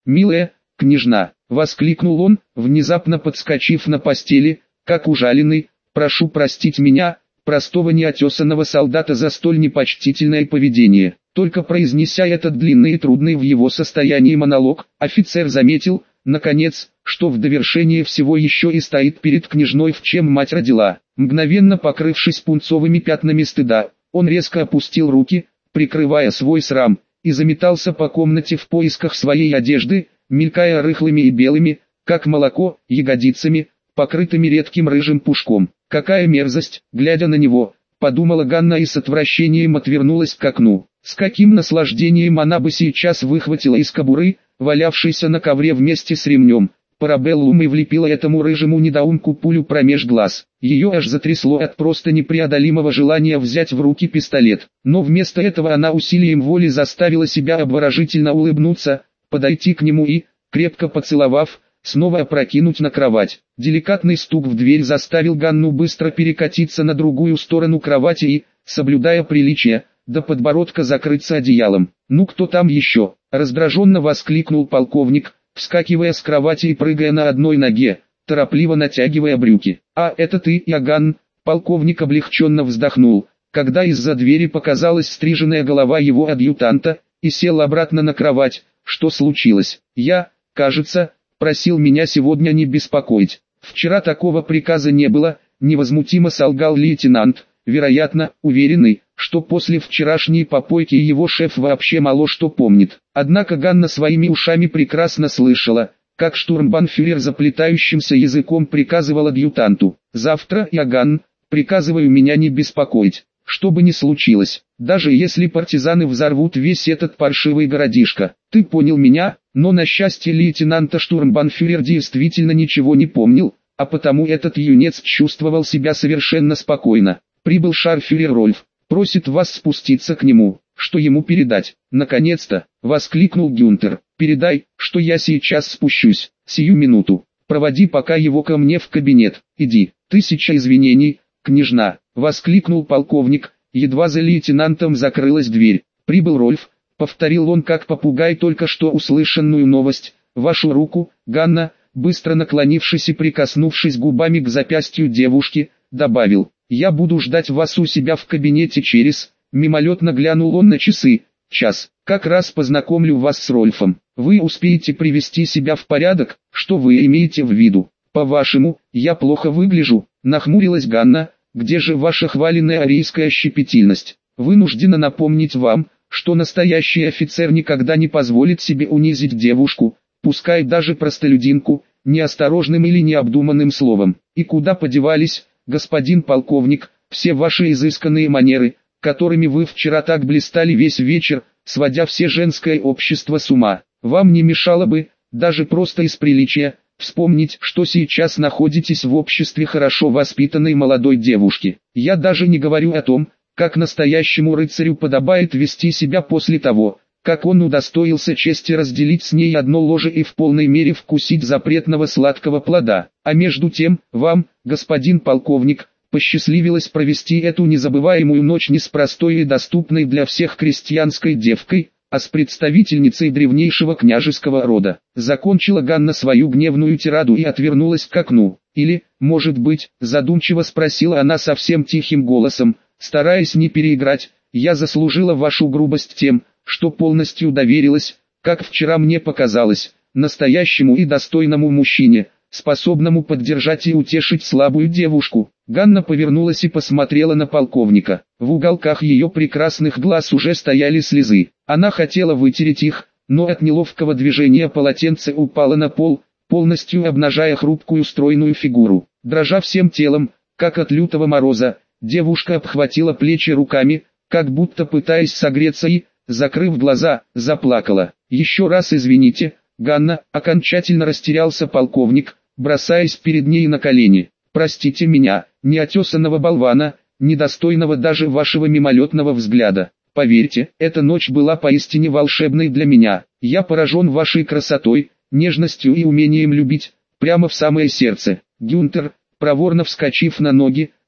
«Милая княжна!» — воскликнул он, внезапно подскочив на постели, как ужаленный. «Прошу простить меня, простого неотесанного солдата, за столь непочтительное поведение». Только произнеся этот длинный и трудный в его состоянии монолог, офицер заметил, наконец, что в довершение всего еще и стоит перед княжной, в чем мать родила. Мгновенно покрывшись пунцовыми пятнами стыда, он резко опустил руки, прикрывая свой срам, и заметался по комнате в поисках своей одежды, мелькая рыхлыми и белыми, как молоко, ягодицами, покрытыми редким рыжим пушком. «Какая мерзость!» — глядя на него, подумала Ганна и с отвращением отвернулась к окну. С каким наслаждением она бы сейчас выхватила из кобуры, валявшейся на ковре вместе с ремнем, парабеллум, и влепила этому рыжему недоумку пулю промеж глаз. Ее аж затрясло от просто непреодолимого желания взять в руки пистолет. Но вместо этого она усилием воли заставила себя обворожительно улыбнуться, подойти к нему и, крепко поцеловав, снова опрокинуть на кровать. Деликатный стук в дверь заставил Ганну быстро перекатиться на другую сторону кровати и, соблюдая приличие, до подбородка закрыться одеялом. «Ну кто там еще?» — раздраженно воскликнул полковник, вскакивая с кровати и прыгая на одной ноге, торопливо натягивая брюки. «А это ты, Иоганн?» — полковник облегченно вздохнул, когда из-за двери показалась стриженная голова его адъютанта, и сел обратно на кровать. «Что случилось?» «Я, кажется, просил меня сегодня не беспокоить. Вчера такого приказа не было», — невозмутимо солгал лейтенант, вероятно, уверенный, что после вчерашней попойки его шеф вообще мало что помнит. Однако Ганна своими ушами прекрасно слышала, как штурмбанфюрер заплетающимся языком приказывал адъютанту: «Завтра, Иоганн, приказываю меня не беспокоить, что бы ни случилось, даже если партизаны взорвут весь этот паршивый городишко. Ты понял меня?» Но на счастье лейтенанта штурмбанфюрер действительно ничего не помнил, а потому этот юнец чувствовал себя совершенно спокойно. «Прибыл шарфюрер Рольф, просит вас спуститься к нему. Что ему передать?» «Наконец-то!» — воскликнул Гюнтер. «Передай, что я сейчас спущусь, сию минуту. Проводи пока его ко мне в кабинет. Иди». «Тысяча извинений, княжна!» — воскликнул полковник, едва за лейтенантом закрылась дверь. «Прибыл Рольф», — повторил он как попугай только что услышанную новость. «Вашу руку, Ганна», быстро наклонившись и прикоснувшись губами к запястью девушки, добавил: «Я буду ждать вас у себя в кабинете через...» Мимолетно глянул он на часы. «Час. Как раз познакомлю вас с Рольфом. Вы успеете привести себя в порядок?» «Что вы имеете в виду?» «По-вашему, я плохо выгляжу?» Нахмурилась Ганна. «Где же ваша хваленная арийская щепетильность?» «Вынуждена напомнить вам, что настоящий офицер никогда не позволит себе унизить девушку, пускай даже простолюдинку, неосторожным или необдуманным словом. И куда подевались, господин полковник, все ваши изысканные манеры, которыми вы вчера так блистали весь вечер, сводя все женское общество с ума? Вам не мешало бы, даже просто из приличия, вспомнить, что сейчас находитесь в обществе хорошо воспитанной молодой девушки. Я даже не говорю о том, как настоящему рыцарю подобает вести себя после того, как он удостоился чести разделить с ней одно ложе и в полной мере вкусить запретного сладкого плода. А между тем, вам, господин полковник, посчастливилось провести эту незабываемую ночь не с простой и доступной для всех крестьянской девкой, а с представительницей древнейшего княжеского рода. Закончила Ганна свою гневную тираду и отвернулась к окну. «Или, может быть, задумчиво спросила она совсем тихим голосом, стараясь не переиграть, я заслужила вашу грубость тем, что полностью доверилась, как вчера мне показалось, настоящему и достойному мужчине, способному поддержать и утешить слабую девушку». Ганна повернулась и посмотрела на полковника. В уголках ее прекрасных глаз уже стояли слезы. Она хотела вытереть их, но от неловкого движения полотенце упало на пол, полностью обнажая хрупкую стройную фигуру. Дрожа всем телом, как от лютого мороза, девушка обхватила плечи руками, как будто пытаясь согреться и, закрыв глаза, заплакала. «Еще раз извините, Ганна», окончательно растерялся полковник, бросаясь перед ней на колени. «Простите меня, неотесанного болвана, недостойного даже вашего мимолетного взгляда. Поверьте, эта ночь была поистине волшебной для меня. Я поражен вашей красотой, нежностью и умением любить, прямо в самое сердце». Гюнтер, проворно вскочив на ноги,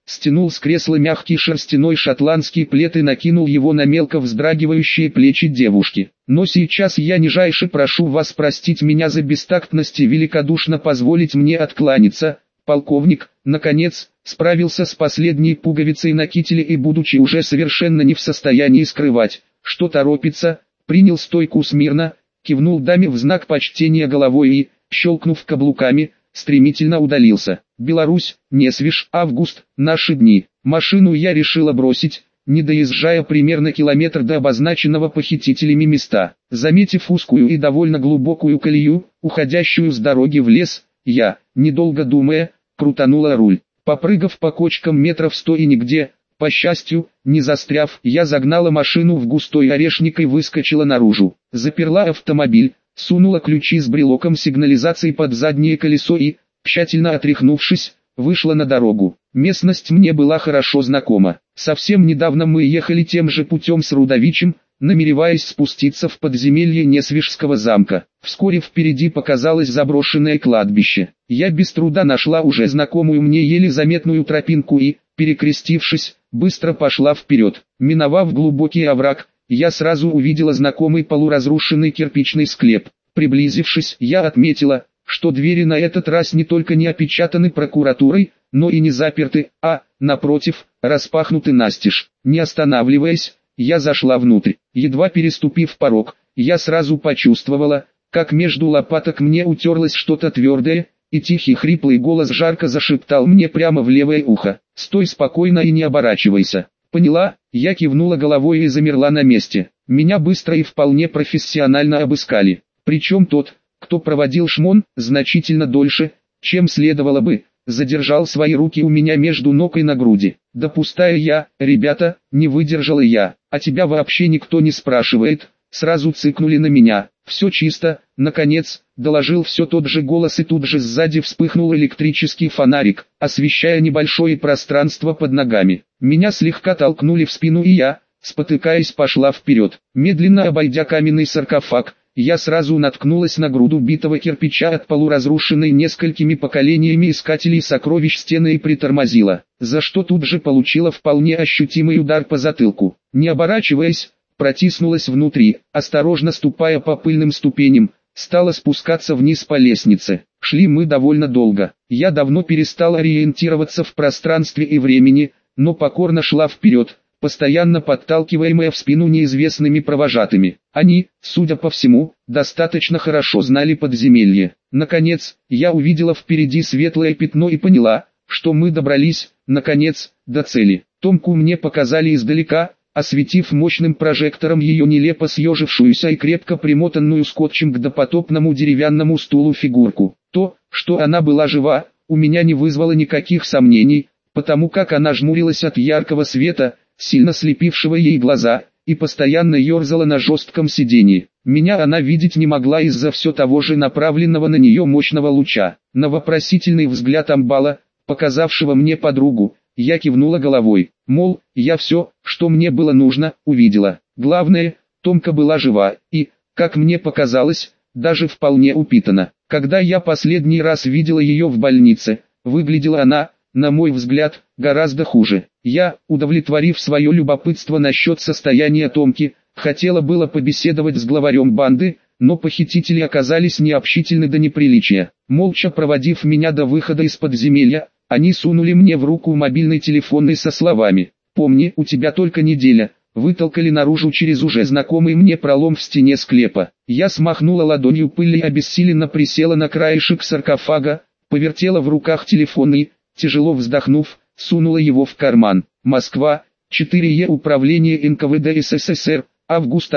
стянул с кресла мягкий шерстяной шотландский плед и накинул его на мелко вздрагивающие плечи девушки. Но сейчас я нижайше прошу вас простить меня за бестактность и великодушно позволить мне откланяться. Полковник, наконец, справился с последней пуговицей на кителе и, будучи уже совершенно не в состоянии скрывать, что торопится, принял стойку смирно, кивнул даме в знак почтения головой и, щелкнув каблуками, стремительно удалился. Беларусь, Несвиж, август, наши дни. Машину я решила бросить, не доезжая примерно километр до обозначенного похитителями места. Заметив узкую и довольно глубокую колею, уходящую с дороги в лес, я, недолго думая, крутанула руль. Попрыгав по кочкам метров 100 и нигде, по счастью, не застряв, я загнала машину в густой орешник и выскочила наружу. Заперла автомобиль, сунула ключи с брелоком сигнализации под заднее колесо и, тщательно отряхнувшись, вышла на дорогу. Местность мне была хорошо знакома. Совсем недавно мы ехали тем же путем с Рудовичем, намереваясь спуститься в подземелье Несвижского замка. Вскоре впереди показалось заброшенное кладбище. Я без труда нашла уже знакомую мне еле заметную тропинку и, перекрестившись, быстро пошла вперед. Миновав глубокий овраг, я сразу увидела знакомый полуразрушенный кирпичный склеп. Приблизившись, я отметила, что двери на этот раз не только не опечатаны прокуратурой, но и не заперты, а, напротив, распахнуты настежь. Не останавливаясь, я зашла внутрь. Едва переступив порог, я сразу почувствовала, как между лопаток мне утерлось что-то твердое, и тихий хриплый голос жарко зашептал мне прямо в левое ухо: «Стой спокойно и не оборачивайся». Поняла, я кивнула головой и замерла на месте. Меня быстро и вполне профессионально обыскали. Причем тот, кто проводил шмон, значительно дольше, чем следовало бы, задержал свои руки у меня между ног и на груди. «Да пустая я, ребята», не выдержала я. «А тебя вообще никто не спрашивает», сразу цыкнули на меня. «Все чисто», наконец, доложил все тот же голос, и тут же сзади вспыхнул электрический фонарик, освещая небольшое пространство под ногами. Меня слегка толкнули в спину, и я, спотыкаясь, пошла вперед. Медленно обойдя каменный саркофаг, я сразу наткнулась на груду битого кирпича от полуразрушенной несколькими поколениями искателей сокровищ стены и притормозила, за что тут же получила вполне ощутимый удар по затылку. Не оборачиваясь, протиснулась внутри, осторожно ступая по пыльным ступеням, стала спускаться вниз по лестнице. Шли мы довольно долго. Я давно перестала ориентироваться в пространстве и времени, но покорно шла вперед, постоянно подталкиваемая в спину неизвестными провожатыми. Они, судя по всему, достаточно хорошо знали подземелье. Наконец, я увидела впереди светлое пятно и поняла, что мы добрались, наконец, до цели. Томку мне показали издалека, осветив мощным прожектором ее нелепо съежившуюся и крепко примотанную скотчем к допотопному деревянному стулу фигурку. То, что она была жива, у меня не вызвало никаких сомнений, потому как она жмурилась от яркого света, сильно слепившего ей глаза, и постоянно ерзала на жестком сиденье. Меня она видеть не могла из-за все того же направленного на нее мощного луча. На вопросительный взгляд амбала, показавшего мне подругу, я кивнула головой, мол, я все, что мне было нужно, увидела. Главное, Томка была жива и, как мне показалось, даже вполне упитана. Когда я последний раз видела ее в больнице, выглядела она, на мой взгляд, гораздо хуже. Я, удовлетворив свое любопытство насчет состояния Томки, хотела было побеседовать с главарем банды, но похитители оказались необщительны до неприличия. Молча проводив меня до выхода из подземелья, они сунули мне в руку мобильный телефон и со словами: «Помни, у тебя только неделя», вытолкали наружу через уже знакомый мне пролом в стене склепа. Я смахнула ладонью пыль и обессиленно присела на краешек саркофага, повертела в руках телефон и, тяжело вздохнув, сунула его в карман. Москва, 4Е Управление НКВД СССР, август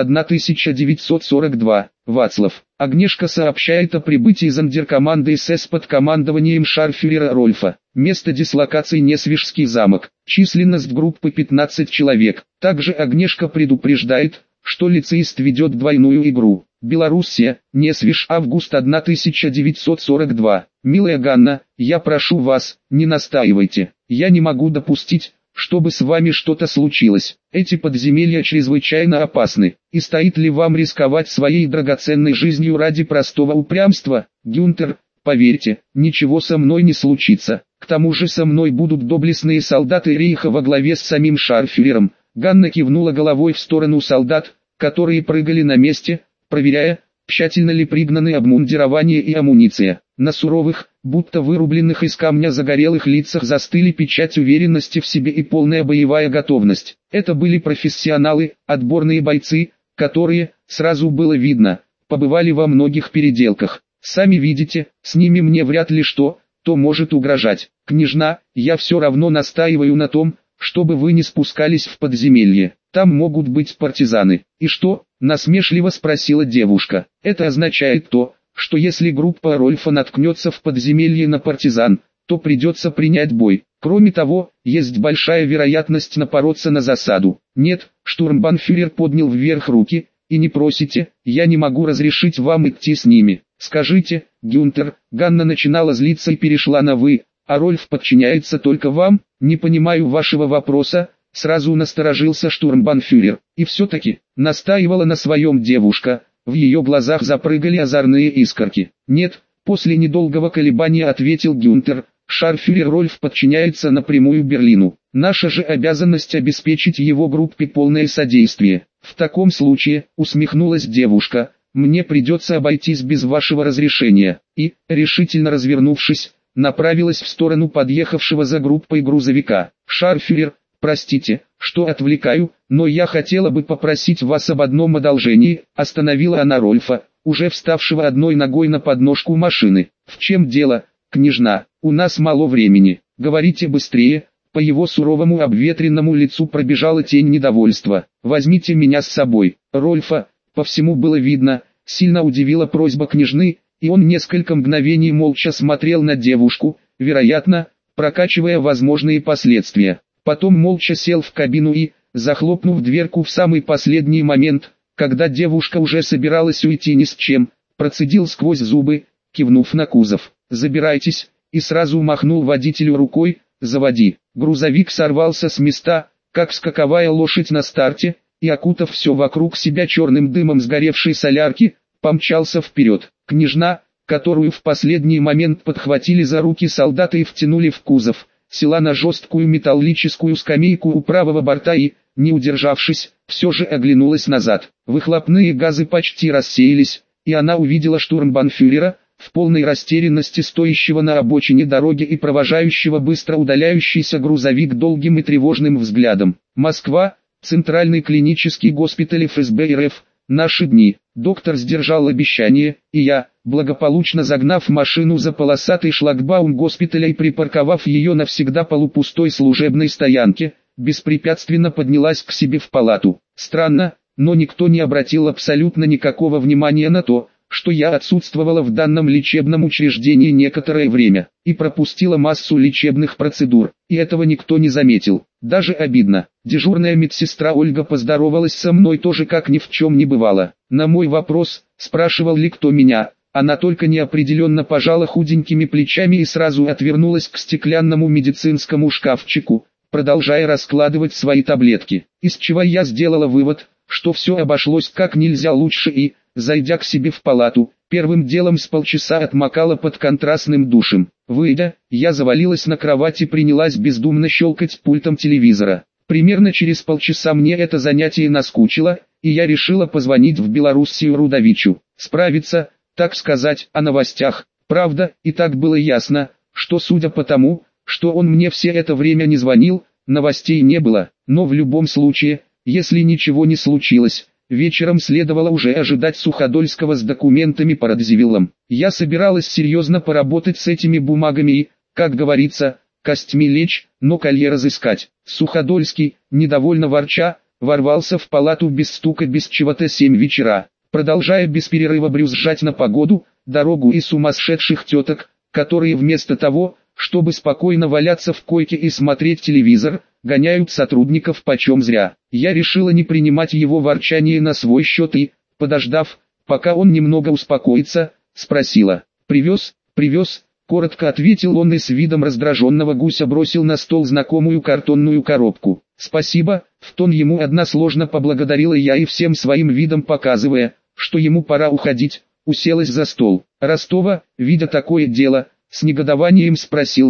1942. Вацлав. Агнешка сообщает о прибытии зондеркоманды СС под командованием шарфюрера Рольфа. Место дислокации Несвижский замок. Численность группы 15 человек. Также Агнешка предупреждает, что лицеист ведет двойную игру. Белоруссия, Несвиж, август 1942. Милая Ганна, я прошу вас, не настаивайте. Я не могу допустить, чтобы с вами что-то случилось. Эти подземелья чрезвычайно опасны. И стоит ли вам рисковать своей драгоценной жизнью ради простого упрямства? Гюнтер, поверьте, ничего со мной не случится. К тому же со мной будут доблестные солдаты Рейха во главе с самим шарфюрером. Ганна кивнула головой в сторону солдат, которые прыгали на месте, проверяя, тщательно ли пригнаны обмундирование и амуниция. На суровых, будто вырубленных из камня загорелых лицах застыли печать уверенности в себе и полная боевая готовность. Это были профессионалы, отборные бойцы, которые, сразу было видно, побывали во многих переделках. Сами видите, с ними мне вряд ли что-то может угрожать. Княжна, я все равно настаиваю на том, чтобы вы не спускались в подземелье. Там могут быть партизаны. И что? Насмешливо спросила девушка. Это означает то, что если группа Рольфа наткнется в подземелье на партизан, то придется принять бой. Кроме того, есть большая вероятность напороться на засаду. Нет, штурмбанфюрер поднял вверх руки, и не просите, я не могу разрешить вам идти с ними. Скажите, Гюнтер, Ганна начинала злиться и перешла на «вы», а Рольф подчиняется только вам, не понимаю вашего вопроса, сразу насторожился штурмбанфюрер. И все-таки, настаивала на своем девушка, в ее глазах запрыгали озорные искорки. Нет, после недолгого колебания ответил Гюнтер, шарфюрер Рольф подчиняется напрямую Берлину. Наша же обязанность обеспечить его группе полное содействие. В таком случае, усмехнулась девушка, мне придется обойтись без вашего разрешения. И, решительно развернувшись, направилась в сторону подъехавшего за группой грузовика. Шарфюрер, простите, что отвлекаю, но я хотела бы попросить вас об одном одолжении, остановила она Рольфа, уже вставшего одной ногой на подножку машины. В чем дело, княжна, у нас мало времени, говорите быстрее. По его суровому обветренному лицу пробежала тень недовольства. Возьмите меня с собой. Рольфа, по всему было видно, сильно удивила просьба княжны, и он несколько мгновений молча смотрел на девушку, вероятно, прокачивая возможные последствия. Потом молча сел в кабину и, захлопнув дверку в самый последний момент, когда девушка уже собиралась уйти ни с чем, процедил сквозь зубы, кивнув на кузов. «Забирайтесь», и сразу махнул водителю рукой, «заводи». Грузовик сорвался с места, как скаковая лошадь на старте, и, окутав все вокруг себя черным дымом сгоревшей солярки, помчался вперед. Княжна, которую в последний момент подхватили за руки солдаты и втянули в кузов, села на жесткую металлическую скамейку у правого борта и, не удержавшись, все же оглянулась назад. Выхлопные газы почти рассеялись, и она увидела штурмбанфюрера, в полной растерянности стоящего на обочине дороги и провожающего быстро удаляющийся грузовик долгим и тревожным взглядом. Москва, Центральный клинический госпиталь ФСБ РФ, наши дни. Доктор сдержал обещание, и я, благополучно загнав машину за полосатый шлагбаум госпиталя и припарковав ее на всегда полупустой служебной стоянке, беспрепятственно поднялась к себе в палату. Странно, но никто не обратил абсолютно никакого внимания на то, что я отсутствовала в данном лечебном учреждении некоторое время, и пропустила массу лечебных процедур, и этого никто не заметил. Даже обидно. Дежурная медсестра Ольга поздоровалась со мной тоже как ни в чем не бывало. На мой вопрос, спрашивал ли кто меня, она только неопределенно пожала худенькими плечами и сразу отвернулась к стеклянному медицинскому шкафчику, продолжая раскладывать свои таблетки. Из чего я сделала вывод, что все обошлось как нельзя лучше и, зайдя к себе в палату, первым делом с полчаса отмокала под контрастным душем. Выйдя, я завалилась на кровать и принялась бездумно щелкать пультом телевизора. Примерно через полчаса мне это занятие наскучило, и я решила позвонить в Белоруссию Рудовичу, справиться, так сказать, о новостях. Правда, и так было ясно, что судя по тому, что он мне все это время не звонил, новостей не было, но в любом случае, если ничего не случилось, вечером следовало уже ожидать Суходольского с документами по Радзивиллам. Я собиралась серьезно поработать с этими бумагами и, как говорится, костьми лечь, но колье разыскать. Суходольский, недовольно ворча, ворвался в палату без стука без чего-то 7 вечера, продолжая без перерыва брюзжать на погоду, дорогу и сумасшедших теток, которые вместо того, чтобы спокойно валяться в койке и смотреть телевизор, гоняют сотрудников почем зря. Я решила не принимать его ворчание на свой счет и, подождав, пока он немного успокоится, спросила: «Привез?» «Привез», — коротко ответил он и с видом раздраженного гуся бросил на стол знакомую картонную коробку. «Спасибо», — в тон ему односложно поблагодарила я и всем своим видом показывая, что ему пора уходить, уселась за стол. Ростова, видя такое дело, с негодованием спросил он: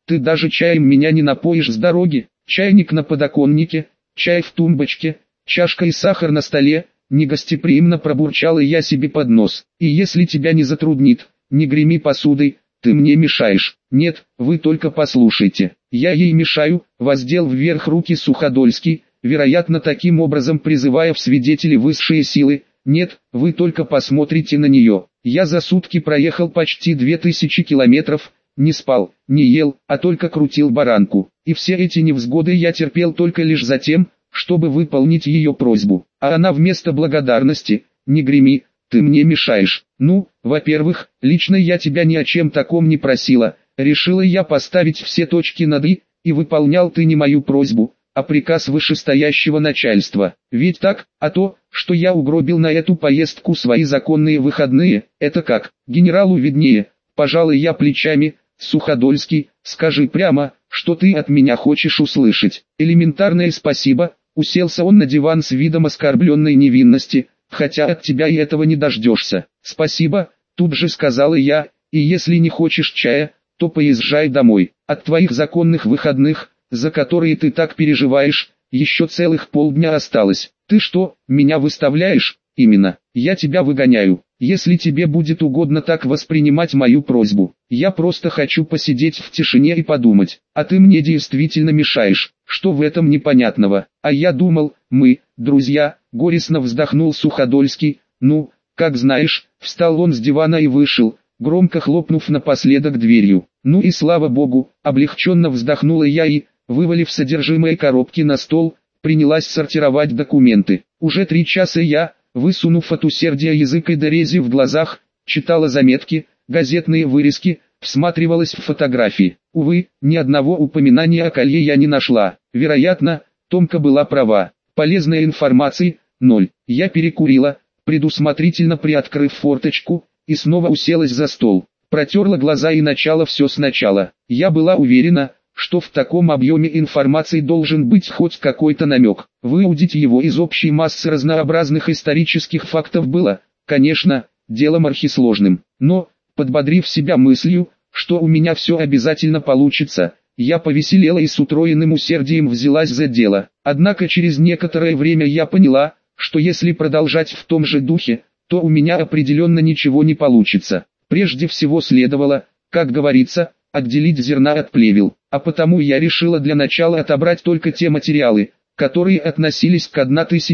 ты даже чаем меня не напоишь с дороги, чайник на подоконнике, чай в тумбочке, чашка и сахар на столе, негостеприимно пробурчала я себе под нос. И если тебя не затруднит, не греми посудой, ты мне мешаешь. Нет, вы только послушайте, я ей мешаю, воздел вверх руки Суходольский, вероятно таким образом призывая в свидетели высшие силы. Нет, вы только посмотрите на нее. Я за сутки проехал почти 2000 километров, не спал, не ел, а только крутил баранку. И все эти невзгоды я терпел только лишь за тем, чтобы выполнить ее просьбу. А она вместо благодарности: не греми, ты мне мешаешь. Ну, во-первых, лично я тебя ни о чем таком не просила, решила я поставить все точки над «и», и выполнял ты не мою просьбу, а приказ вышестоящего начальства. Ведь так, а то, что я угробил на эту поездку свои законные выходные, это как, генералу виднее. Пожалуй я плечами. Суходольский, скажи прямо, что ты от меня хочешь услышать. Элементарное спасибо. Уселся он на диван с видом оскорбленной невинности, хотя от тебя и этого не дождешься. Спасибо, тут же сказала я, и если не хочешь чая, то поезжай домой. От твоих законных выходных, за которые ты так переживаешь, еще целых полдня осталось. Ты что, меня выставляешь? Именно, я тебя выгоняю. Если тебе будет угодно так воспринимать мою просьбу, я просто хочу посидеть в тишине и подумать, а ты мне действительно мешаешь, что в этом непонятного? А я думал, мы, друзья, горестно вздохнул Суходольский. Ну, как знаешь, встал он с дивана и вышел, громко хлопнув напоследок дверью. Ну и слава богу, облегченно вздохнула я и, вывалив содержимое коробки на стол, принялась сортировать документы. Уже 3 часа я, высунув от усердия язык и дорези в глазах, читала заметки, газетные вырезки, всматривалась в фотографии. Увы, ни одного упоминания о колье я не нашла. Вероятно, Томка была права. Полезной информации – 0. Я перекурила, предусмотрительно приоткрыв форточку, и снова уселась за стол. Протерла глаза и начала все сначала. Я была уверена, что в таком объеме информации должен быть хоть какой-то намек. Выудить его из общей массы разнообразных исторических фактов было, конечно, делом архисложным. Но, подбодрив себя мыслью, что у меня все обязательно получится, я повеселела и с утроенным усердием взялась за дело. Однако через некоторое время я поняла, что если продолжать в том же духе, то у меня определенно ничего не получится. Прежде всего следовало, как говорится, отделить зерна от плевел, а потому я решила для начала отобрать только те материалы, которые относились к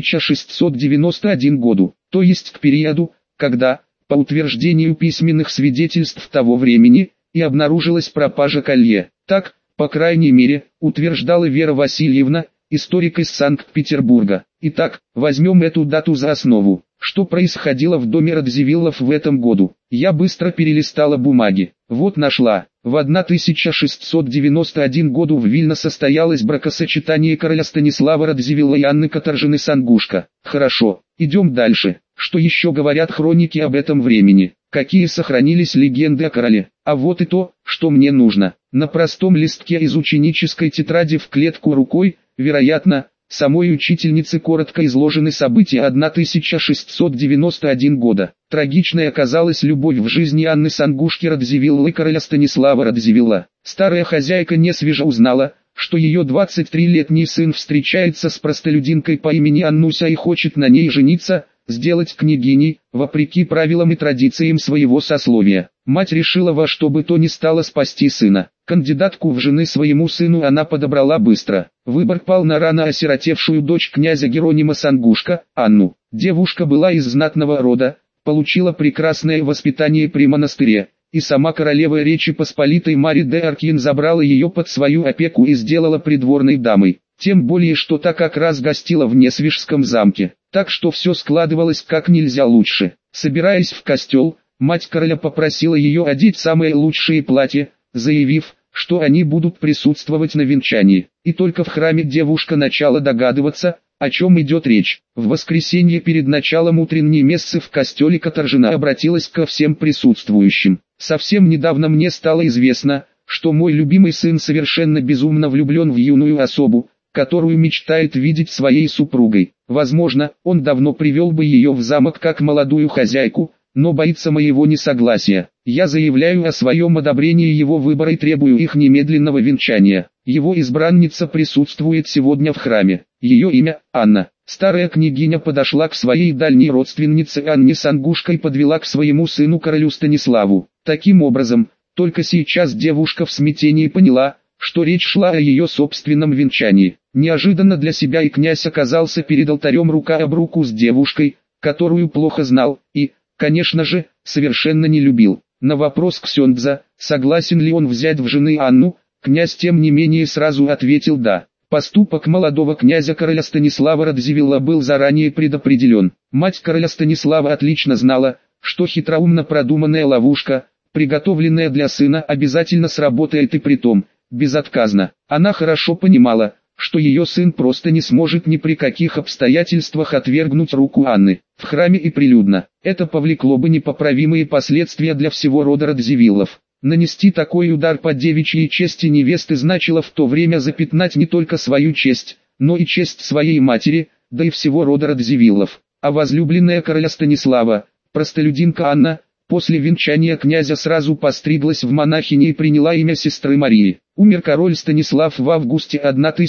1691 году, то есть к периоду, когда, по утверждению письменных свидетельств того времени, и обнаружилась пропажа колье. Так, по крайней мере, утверждала Вера Васильевна, историк из Санкт-Петербурга. Итак, возьмем эту дату за основу. Что происходило в доме Радзивиллов в этом году? Я быстро перелистала бумаги. Вот нашла. В 1691 году в Вильно состоялось бракосочетание короля Станислава Радзивилла и Анны Каторжины Сангушко. Хорошо, идем дальше. Что еще говорят хроники об этом времени? Какие сохранились легенды о короле? А вот и то, что мне нужно. На простом листке из ученической тетради в клетку рукой, вероятно, самой учительницы коротко изложены события 1691 года. Трагичной оказалась любовь в жизни Анны Сангушки Радзивиллы и короля Станислава Радзивилла. Старая хозяйка несвежо узнала, что ее 23-летний сын встречается с простолюдинкой по имени Аннуся и хочет на ней жениться, сделать княгиней, вопреки правилам и традициям своего сословия. Мать решила во что бы то ни стало спасти сына. Кандидатку в жены своему сыну она подобрала быстро. Выбор пал на рано осиротевшую дочь князя Геронима Сангушко, Анну. Девушка была из знатного рода, получила прекрасное воспитание при монастыре, и сама королева Речи Посполитой Мария де Аркин забрала ее под свою опеку и сделала придворной дамой. Тем более, что та как раз гостила в Несвежском замке, так что все складывалось как нельзя лучше. Собираясь в костел, мать короля попросила ее одеть самые лучшие платья, заявив, что они будут присутствовать на венчании. И только в храме девушка начала догадываться, о чем идет речь. В воскресенье перед началом утренней мессы в костеле Каторжина обратилась ко всем присутствующим. Совсем недавно мне стало известно, что мой любимый сын совершенно безумно влюблен в юную особу, которую мечтает видеть своей супругой. Возможно, он давно привел бы ее в замок как молодую хозяйку, но боится моего несогласия. Я заявляю о своем одобрении его выбора и требую их немедленного венчания. Его избранница присутствует сегодня в храме. Ее имя – Анна. Старая княгиня подошла к своей дальней родственнице Анне Сангушко и подвела к своему сыну королю Станиславу. Таким образом, только сейчас девушка в смятении поняла, что речь шла о ее собственном венчании. Неожиданно для себя и князь оказался перед алтарем рука об руку с девушкой, которую плохо знал и, конечно же, совершенно не любил. На вопрос ксендза, согласен ли он взять в жены Анну, князь тем не менее сразу ответил «да». Поступок молодого князя короля Станислава Радзивилла был заранее предопределен. Мать короля Станислава отлично знала, что хитроумно продуманная ловушка, приготовленная для сына, обязательно сработает и притом, безотказно. Она хорошо понимала, что ее сын просто не сможет ни при каких обстоятельствах отвергнуть руку Анны. В храме и прилюдно. Это повлекло бы непоправимые последствия для всего рода Радзивиллов. Нанести такой удар по девичьей чести невесты значило в то время запятнать не только свою честь, но и честь своей матери, да и всего рода Радзивиллов. А возлюбленная короля Станислава, простолюдинка Анна, после венчания князя сразу постриглась в монахини и приняла имя сестры Марии. Умер король Станислав в августе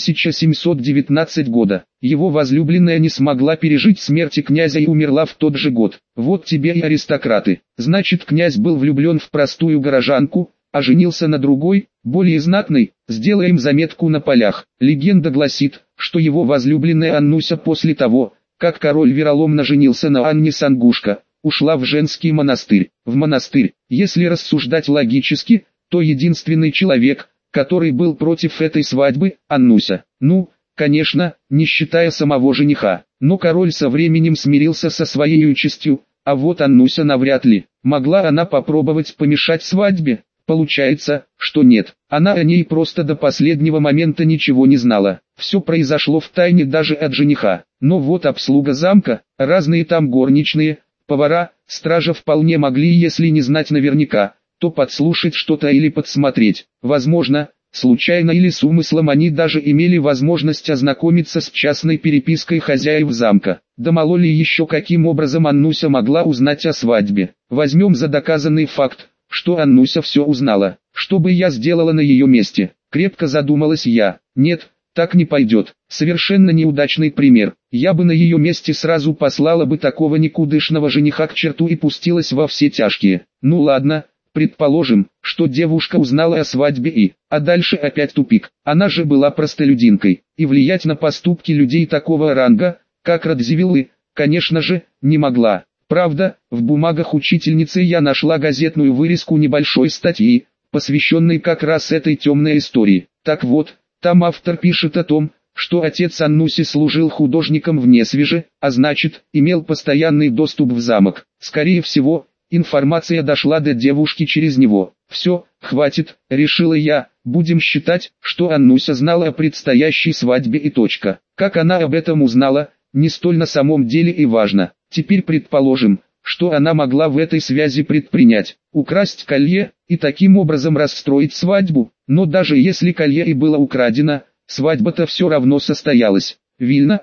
1719 года. Его возлюбленная не смогла пережить смерти князя и умерла в тот же год. Вот тебе и аристократы. Значит, князь был влюблен в простую горожанку, а женился на другой, более знатной. Сделаем заметку на полях. Легенда гласит, что его возлюбленная Аннуся после того, как король вероломно женился на Анне Сангушко, ушла в женский монастырь. В монастырь, если рассуждать логически, то единственный человек, который был против этой свадьбы, Аннуся. Ну, конечно, не считая самого жениха. Но король со временем смирился со своей участью, а вот Аннуся навряд ли. Могла она попробовать помешать свадьбе? Получается, что нет. Она о ней просто до последнего момента ничего не знала. Все произошло в тайне даже от жениха. Но вот обслуга замка, разные там горничные, повара, стража вполне могли, если не знать наверняка, то подслушать что-то или подсмотреть. Возможно, случайно или с умыслом они даже имели возможность ознакомиться с частной перепиской хозяев замка. Да мало ли еще каким образом Аннуся могла узнать о свадьбе. Возьмем за доказанный факт, что Аннуся все узнала. Что бы я сделала на ее месте? Крепко задумалась я. Нет, так не пойдет. Совершенно неудачный пример. Я бы на ее месте сразу послала бы такого никудышного жениха к черту и пустилась во все тяжкие. Ну ладно. Предположим, что девушка узнала о свадьбе а дальше опять тупик. Она же была простолюдинкой, и влиять на поступки людей такого ранга, как Радзивиллы, конечно же, не могла. Правда, в бумагах учительницы я нашла газетную вырезку небольшой статьи, посвященной как раз этой темной истории. Так вот, там автор пишет о том, что отец Аннуси служил художником в Несвеже, а значит, имел постоянный доступ в замок. Скорее всего, информация дошла до девушки через него. Все, хватит, решила я, будем считать, что Аннуся знала о предстоящей свадьбе и точка. Как она об этом узнала, не столь на самом деле и важно. Теперь предположим, что она могла в этой связи предпринять. Украсть колье, и таким образом расстроить свадьбу. Но даже если колье и было украдено, свадьба-то все равно состоялась. Вильна,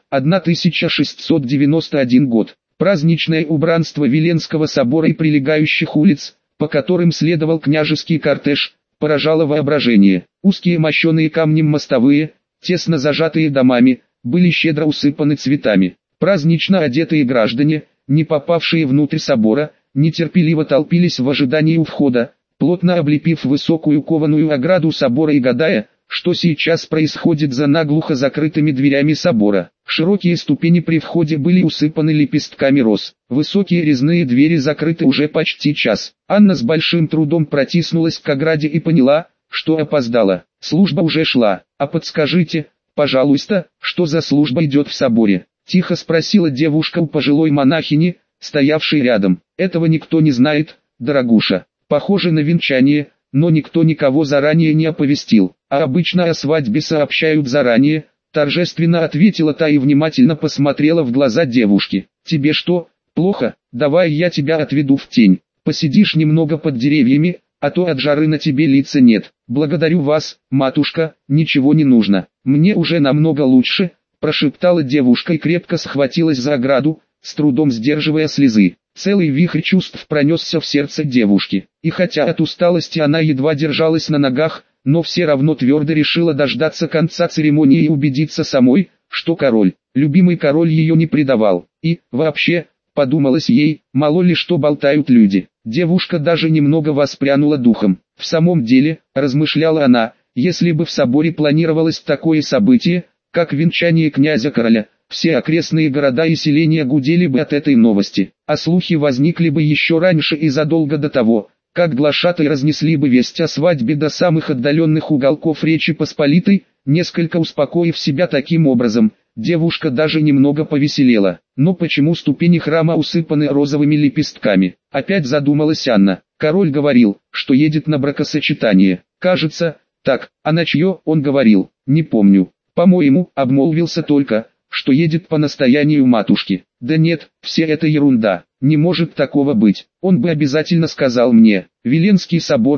1691 год. Праздничное убранство Виленского собора и прилегающих улиц, по которым следовал княжеский кортеж, поражало воображение. Узкие мощеные камнем мостовые, тесно зажатые домами, были щедро усыпаны цветами. Празднично одетые граждане, не попавшие внутрь собора, нетерпеливо толпились в ожидании у входа, плотно облепив высокую кованую ограду собора и гадая, что сейчас происходит за наглухо закрытыми дверями собора. Широкие ступени при входе были усыпаны лепестками роз. Высокие резные двери закрыты уже почти час. Анна с большим трудом протиснулась к ограде и поняла, что опоздала. Служба уже шла. А подскажите, пожалуйста, что за служба идет в соборе? Тихо спросила девушка у пожилой монахини, стоявшей рядом. Этого никто не знает, дорогуша. Похоже на венчание, но никто никого заранее не оповестил. А обычно о свадьбе сообщают заранее, торжественно ответила та и внимательно посмотрела в глаза девушки. Тебе что, плохо? Давай я тебя отведу в тень. Посидишь немного под деревьями, а то от жары на тебе лица нет. Благодарю вас, матушка, ничего не нужно. Мне уже намного лучше, прошептала девушка и крепко схватилась за ограду, с трудом сдерживая слезы. Целый вихрь чувств пронесся в сердце девушки, и хотя от усталости она едва держалась на ногах, но все равно твердо решила дождаться конца церемонии и убедиться самой, что король, любимый король ее не предавал, и, вообще, подумалось ей, мало ли что болтают люди. Девушка даже немного воспрянула духом. В самом деле, размышляла она, если бы в соборе планировалось такое событие, как венчание князя-короля, все окрестные города и селения гудели бы от этой новости, а слухи возникли бы еще раньше и задолго до того, как глашатай разнесли бы весть о свадьбе до самых отдаленных уголков Речи Посполитой. Несколько успокоив себя таким образом, девушка даже немного повеселела. Но почему ступени храма усыпаны розовыми лепестками? Опять задумалась Анна. Король говорил, что едет на бракосочетание. Кажется, так, а на чье он говорил, не помню. По-моему, обмолвился только, что едет по настоянию матушки. Да нет, все это ерунда, не может такого быть. Он бы обязательно сказал мне. Виленский собор,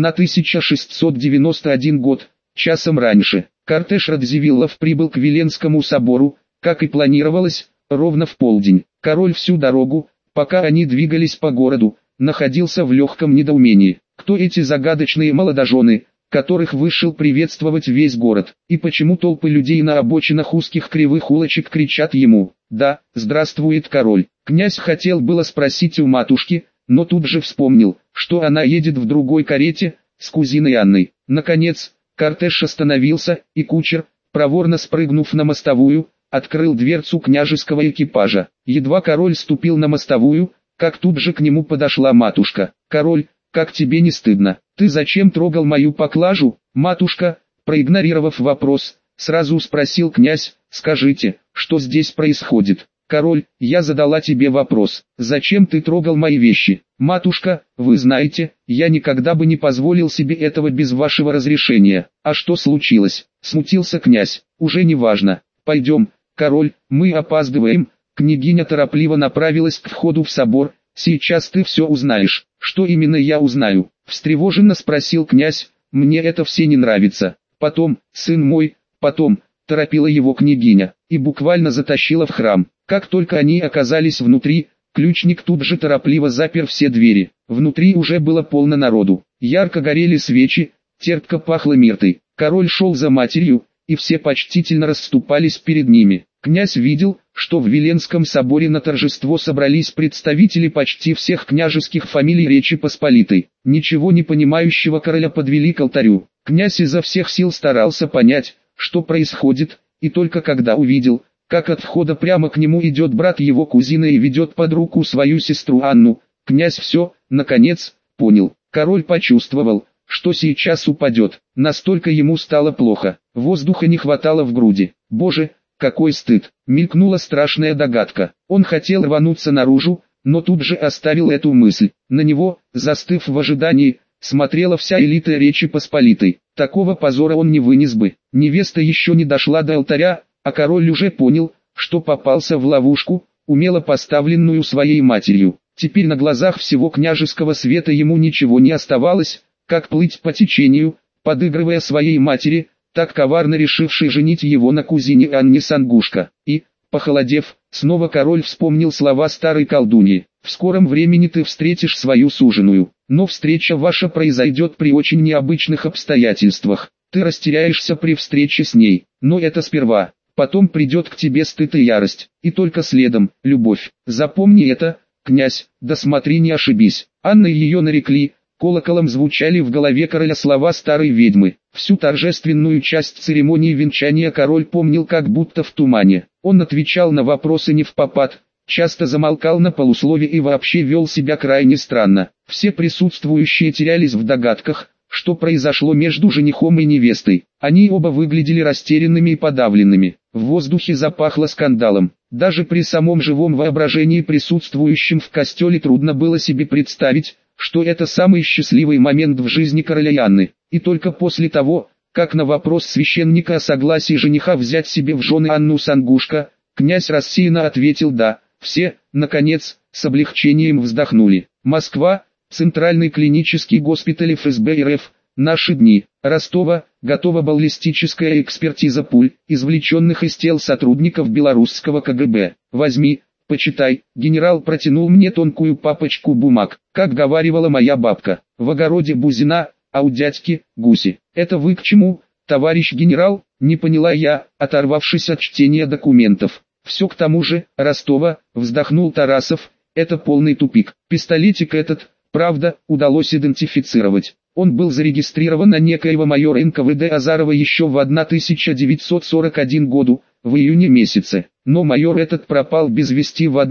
1691 год, часом раньше. Кортеж Радзивиллов прибыл к Виленскому собору, как и планировалось, ровно в полдень. Король всю дорогу, пока они двигались по городу, находился в легком недоумении. Кто эти загадочные молодожены, которых вышел приветствовать весь город, и почему толпы людей на обочинах узких кривых улочек кричат ему: «Да, здравствует король». Князь хотел было спросить у матушки, но тут же вспомнил, что она едет в другой карете, с кузиной Анной. Наконец, кортеж остановился, и кучер, проворно спрыгнув на мостовую, открыл дверцу княжеского экипажа. Едва король ступил на мостовую, как тут же к нему подошла матушка. «Король, как тебе не стыдно? Ты зачем трогал мою поклажу?» Матушка, проигнорировав вопрос, сразу спросил князь: «Скажите, что здесь происходит?» «Король, я задала тебе вопрос, зачем ты трогал мои вещи?» «Матушка, вы знаете, я никогда бы не позволил себе этого без вашего разрешения». «А что случилось?» — смутился князь. «Уже не важно. Пойдем, король, мы опаздываем». Княгиня торопливо направилась к входу в собор. «Сейчас ты все узнаешь». «Что именно я узнаю?» — встревоженно спросил князь. «Мне это все не нравится. Потом, сын мой, потом», — торопила его княгиня, и буквально затащила в храм. Как только они оказались внутри, ключник тут же торопливо запер все двери. Внутри уже было полно народу. Ярко горели свечи, терпко пахло миртой. Король шел за матерью, и все почтительно расступались перед ними. Князь видел, что в Виленском соборе на торжество собрались представители почти всех княжеских фамилий Речи Посполитой. Ничего не понимающего короля подвели к алтарю. Князь изо всех сил старался понять, что происходит, и только когда увидел, как от входа прямо к нему идет брат его кузины и ведет под руку свою сестру Анну, князь все, наконец, понял. Король почувствовал, что сейчас упадет, настолько ему стало плохо, воздуха не хватало в груди. «Боже, какой стыд!» — мелькнула страшная догадка. Он хотел рвануться наружу, но тут же оставил эту мысль. На него, застыв в ожидании, смотрела вся элита Речи Посполитой. Такого позора он не вынес бы. Невеста еще не дошла до алтаря, а король уже понял, что попался в ловушку, умело поставленную своей матерью. Теперь на глазах всего княжеского света ему ничего не оставалось, как плыть по течению, подыгрывая своей матери, так коварно решившей женить его на кузине Анне Сангушко. И, похолодев, снова король вспомнил слова старой колдуньи: «В скором времени ты встретишь свою суженую, но встреча ваша произойдет при очень необычных обстоятельствах. Ты растеряешься при встрече с ней, но это сперва, потом придет к тебе стыд и ярость, и только следом — любовь. Запомни это, князь, да смотри не ошибись». Анной ее нарекли. Колоколом звучали в голове короля слова старой ведьмы. Всю торжественную часть церемонии венчания король помнил как будто в тумане. Он отвечал на вопросы невпопад, часто замолкал на полуслове и вообще вел себя крайне странно. Все присутствующие терялись в догадках, что произошло между женихом и невестой. Они оба выглядели растерянными и подавленными. В воздухе запахло скандалом. Даже при самом живом воображении присутствующим в костеле трудно было себе представить, что это самый счастливый момент в жизни короля Анны. И только после того, как на вопрос священника о согласии жениха взять себе в жены Анну Сангушко, князь рассеянно ответил «да», все, наконец, с облегчением вздохнули. Москва, Центральный клинический госпиталь ФСБ РФ, наши дни. Ростова, готова баллистическая экспертиза пуль, извлеченных из тел сотрудников белорусского КГБ. Возьми, почитай». Генерал протянул мне тонкую папочку бумаг. Как говаривала моя бабка, в огороде бузина, а у дядьки гуси. «Это вы к чему, товарищ генерал?» — не поняла я, оторвавшись от чтения документов. «Все к тому же, Ростова», — вздохнул Тарасов, — «это полный тупик. Пистолетик этот, правда, удалось идентифицировать. Он был зарегистрирован на некоего майора НКВД Азарова еще в 1941 году, в июне месяце. Но майор этот пропал без вести в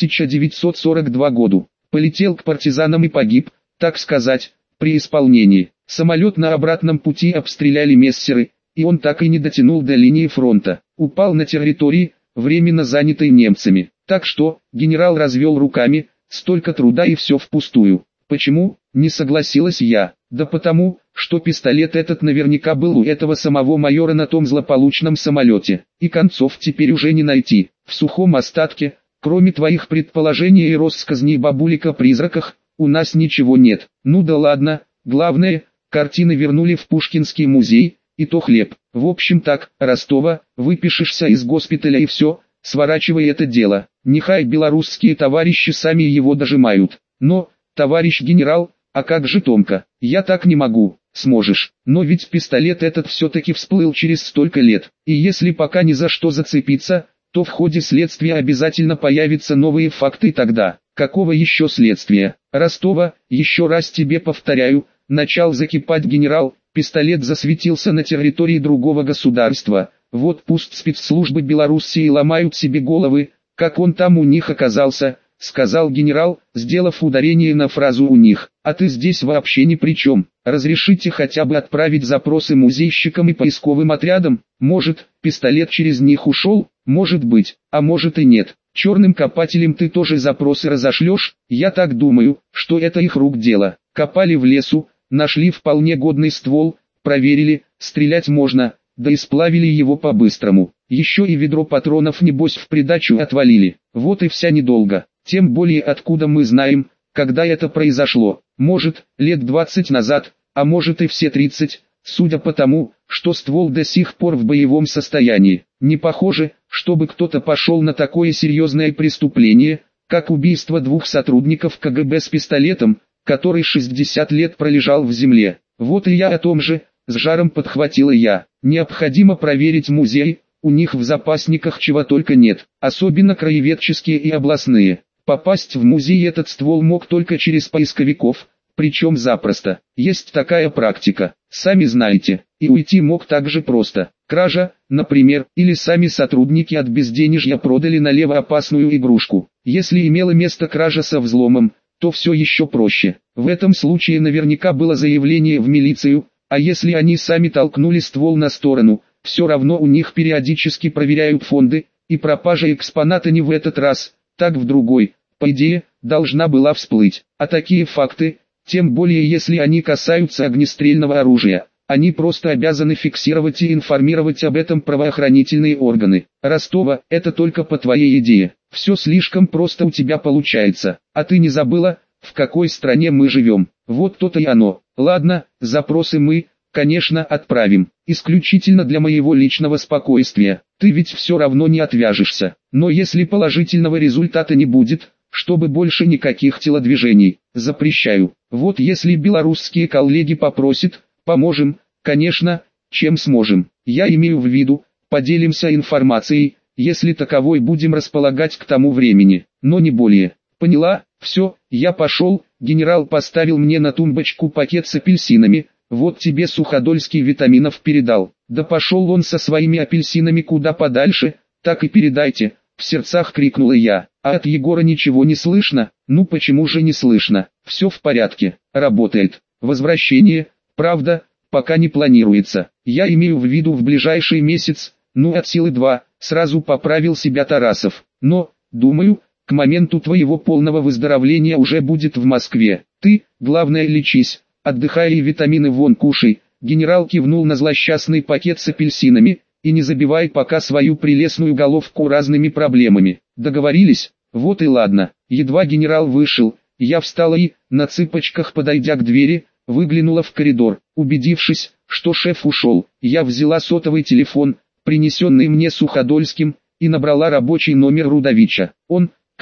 1942 году. Полетел к партизанам и погиб, так сказать, при исполнении. Самолет на обратном пути обстреляли мессеры, и он так и не дотянул до линии фронта. Упал на территории, временно занятой немцами. Так что, генерал развел руками, столько труда и все впустую. «Почему?» — не согласилась я. «Да потому, что пистолет этот наверняка был у этого самого майора на том злополучном самолете, и концов теперь уже не найти. В сухом остатке, кроме твоих предположений и россказней бабулик о призраках, у нас ничего нет». «Ну да ладно, главное, картины вернули в Пушкинский музей, и то хлеб. В общем так, Ростова, выпишешься из госпиталя и все, сворачивай это дело. Нехай белорусские товарищи сами его дожимают. Но, товарищ генерал, а как же Томка? Я так не могу». «Сможешь, но ведь пистолет этот все-таки всплыл через столько лет, и если пока ни за что зацепиться, то в ходе следствия обязательно появятся новые факты тогда». «Какого еще следствия? Ростова, еще раз тебе повторяю», начал закипать генерал, пистолет засветился на территории другого государства. Вот пусть спецслужбы Белоруссии ломают себе головы, как он там у них оказался, сказал генерал, сделав ударение на фразу «у них». «А ты здесь вообще ни при чем. Разрешите хотя бы отправить запросы музейщикам и поисковым отрядам? Может, пистолет через них ушел? Может быть, а может и нет. Черным копателям ты тоже запросы разошлешь? Я так думаю, что это их рук дело. Копали в лесу, нашли вполне годный ствол, проверили, стрелять можно, да и сплавили его по-быстрому. Еще и ведро патронов небось в придачу отвалили. Вот и вся недолго. Тем более откуда мы знаем, когда это произошло. Может, лет 20 назад, а может и все 30, судя по тому, что ствол до сих пор в боевом состоянии. Не похоже, чтобы кто-то пошел на такое серьезное преступление, как убийство двух сотрудников КГБ с пистолетом, который 60 лет пролежал в земле. Вот и я о том же, с жаром подхватила я. Необходимо проверить музей, у них в запасниках чего только нет, особенно краеведческие и областные. Попасть в музей этот ствол мог только через поисковиков, причем запросто. Есть такая практика, сами знаете, и уйти мог так же просто. Кража, например, или сами сотрудники от безденежья продали налево опасную игрушку. Если имела место кража со взломом, то все еще проще. В этом случае наверняка было заявление в милицию, а если они сами толкнули ствол на сторону, все равно у них периодически проверяют фонды, и пропажа экспоната не в этот раз, так в другой, по идее, должна была всплыть. А такие факты, тем более если они касаются огнестрельного оружия, они просто обязаны фиксировать и информировать об этом правоохранительные органы. Ростова, это только по твоей идее. Все слишком просто у тебя получается. А ты не забыла, в какой стране мы живем? Вот то-то и оно. Ладно, запросы мы, конечно, отправим. Исключительно для моего личного спокойствия. Ты ведь все равно не отвяжешься. Но если положительного результата не будет, чтобы больше никаких телодвижений, запрещаю. Вот если белорусские коллеги попросят, поможем, конечно, чем сможем. Я имею в виду, поделимся информацией, если таковой будем располагать к тому времени, но не более. Поняла? Все, я пошел. Генерал поставил мне на тумбочку пакет с апельсинами. Вот тебе Суходольский витаминов передал. Да пошел он со своими апельсинами куда подальше, так и передайте. В сердцах крикнула я. А от Егора ничего не слышно? Ну почему же не слышно? Все в порядке, работает. Возвращение, правда, пока не планируется. Я имею в виду в ближайший месяц, ну от силы 2, сразу поправил себя Тарасов. Но, думаю, к моменту твоего полного выздоровления уже будет в Москве. Ты, главное, лечись, отдыхай и витамины вон кушай. Генерал кивнул на злосчастный пакет с апельсинами, и не забивай пока свою прелестную головку разными проблемами. Договорились? Вот и ладно. Едва генерал вышел, я встала и, на цыпочках подойдя к двери, выглянула в коридор. Убедившись, что шеф ушел, я взяла сотовый телефон, принесенный мне Суходольским, и набрала рабочий номер Рудовича. Он, к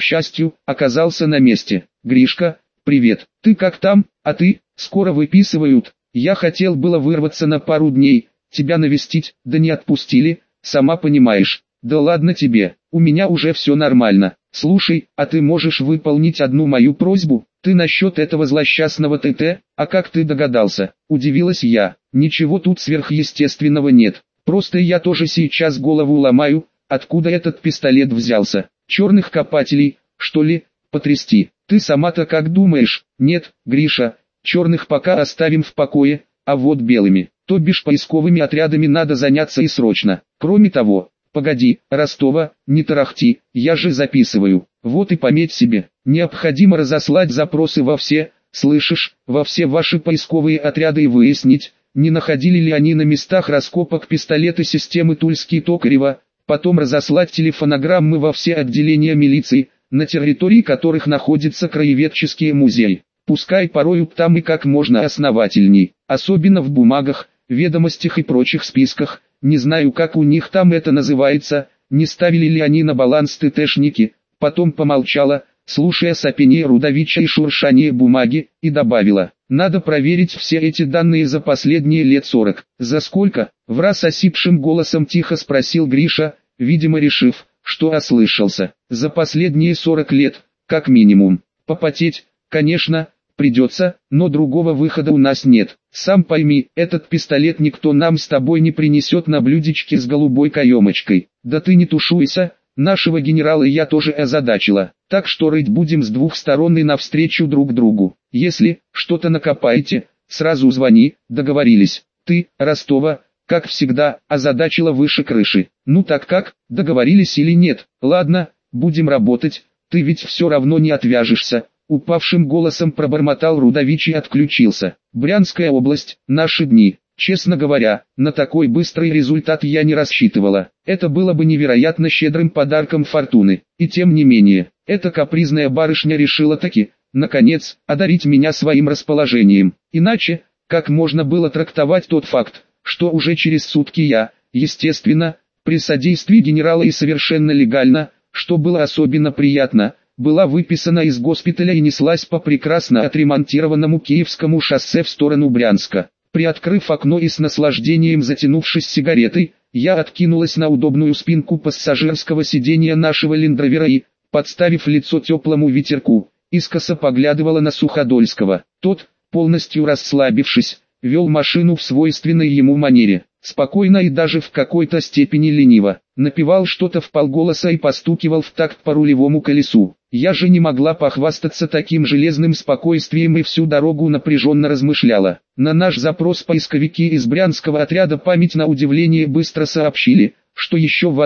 счастью, оказался на месте. «Гришка, привет, ты как там? А ты? Скоро выписывают. Я хотел было вырваться на пару дней, тебя навестить, да не отпустили, сама понимаешь». «Да ладно тебе, у меня уже все нормально. Слушай, а ты можешь выполнить одну мою просьбу? Ты насчет этого злосчастного ТТ, а как ты догадался?» Удивилась я. «Ничего тут сверхъестественного нет. Просто я тоже сейчас голову ломаю, откуда этот пистолет взялся. Черных копателей, что ли, потрясти? Ты сама-то как думаешь?» «Нет, Гриша, черных пока оставим в покое, а вот белыми, то бишь поисковыми отрядами надо заняться и срочно. Кроме того...» «Погоди, Ростова, не тарахти, я же записываю. Вот и пометь себе, необходимо разослать запросы во все, слышишь, во все ваши поисковые отряды и выяснить, не находили ли они на местах раскопок пистолеты системы Тульский-Токарева, потом разослать телефонограммы во все отделения милиции, на территории которых находятся краеведческие музеи. Пускай пороют там и как можно основательней, особенно в бумагах, ведомостях и прочих списках. Не знаю, как у них там это называется, не ставили ли они на баланс ТТшники». Потом помолчала, слушая сопение Рудовича и шуршание бумаги, и добавила: «Надо проверить все эти данные за последние лет 40. «За сколько?» — враз осипшим голосом тихо спросил Гриша, видимо решив, что ослышался. «За последние 40 лет, как минимум. Попотеть, конечно, придется, но другого выхода у нас нет. Сам пойми, этот пистолет никто нам с тобой не принесет на блюдечке с голубой каемочкой. Да ты не тушуйся, нашего генерала я тоже озадачила, так что рыть будем с двух сторон и навстречу друг другу. Если что-то накопаете, сразу звони». «Договорились. Ты, Ростова, как всегда, озадачила выше крыши. Ну так как, договорились или нет? Ладно, будем работать, ты ведь все равно не отвяжешься». Упавшим голосом пробормотал Рудович и отключился. «Брянская область, наши дни. Честно говоря, на такой быстрый результат я не рассчитывала. Это было бы невероятно щедрым подарком фортуны. И тем не менее, эта капризная барышня решила таки, наконец, одарить меня своим расположением. Иначе, как можно было трактовать тот факт, что уже через сутки я, естественно, при содействии генерала и совершенно легально, что было особенно приятно, была выписана из госпиталя и неслась по прекрасно отремонтированному Киевскому шоссе в сторону Брянска. Приоткрыв окно и с наслаждением затянувшись сигаретой, я откинулась на удобную спинку пассажирского сиденья нашего лендровера и, подставив лицо теплому ветерку, искоса поглядывала на Суходольского. Тот, полностью расслабившись, вел машину в свойственной ему манере, спокойно и даже в какой-то степени лениво, напевал что-то вполголоса и постукивал в такт по рулевому колесу. Я же не могла похвастаться таким железным спокойствием и всю дорогу напряженно размышляла. На наш запрос поисковики из Брянского отряда «Память» на удивление быстро сообщили, что еще в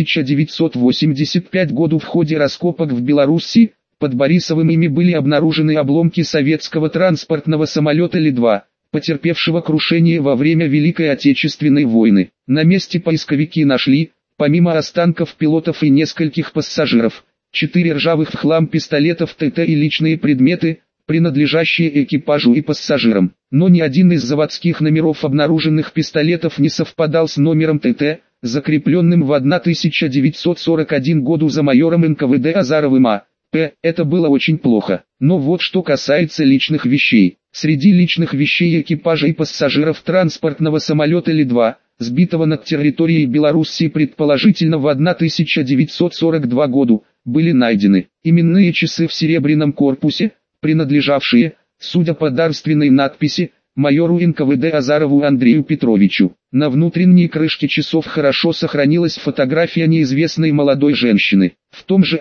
1985 году в ходе раскопок в Белоруссии, под Борисовым ими были обнаружены обломки советского транспортного самолета Ли-2, потерпевшего крушение во время Великой Отечественной войны. На месте поисковики нашли, помимо останков пилотов и нескольких пассажиров, 4 ржавых в хлам пистолетов ТТ и личные предметы, принадлежащие экипажу и пассажирам. Но ни один из заводских номеров обнаруженных пистолетов не совпадал с номером ТТ, закрепленным в 1941 году за майором НКВД Азаровым А.П. Это было очень плохо. Но вот что касается личных вещей. Среди личных вещей экипажа и пассажиров транспортного самолета Ли-2, сбитого над территорией Белоруссии предположительно в 1942 году, были найдены именные часы в серебряном корпусе, принадлежавшие, судя по дарственной надписи, майору НКВД Азарову Андрею Петровичу. На внутренней крышке часов хорошо сохранилась фотография неизвестной молодой женщины. В том же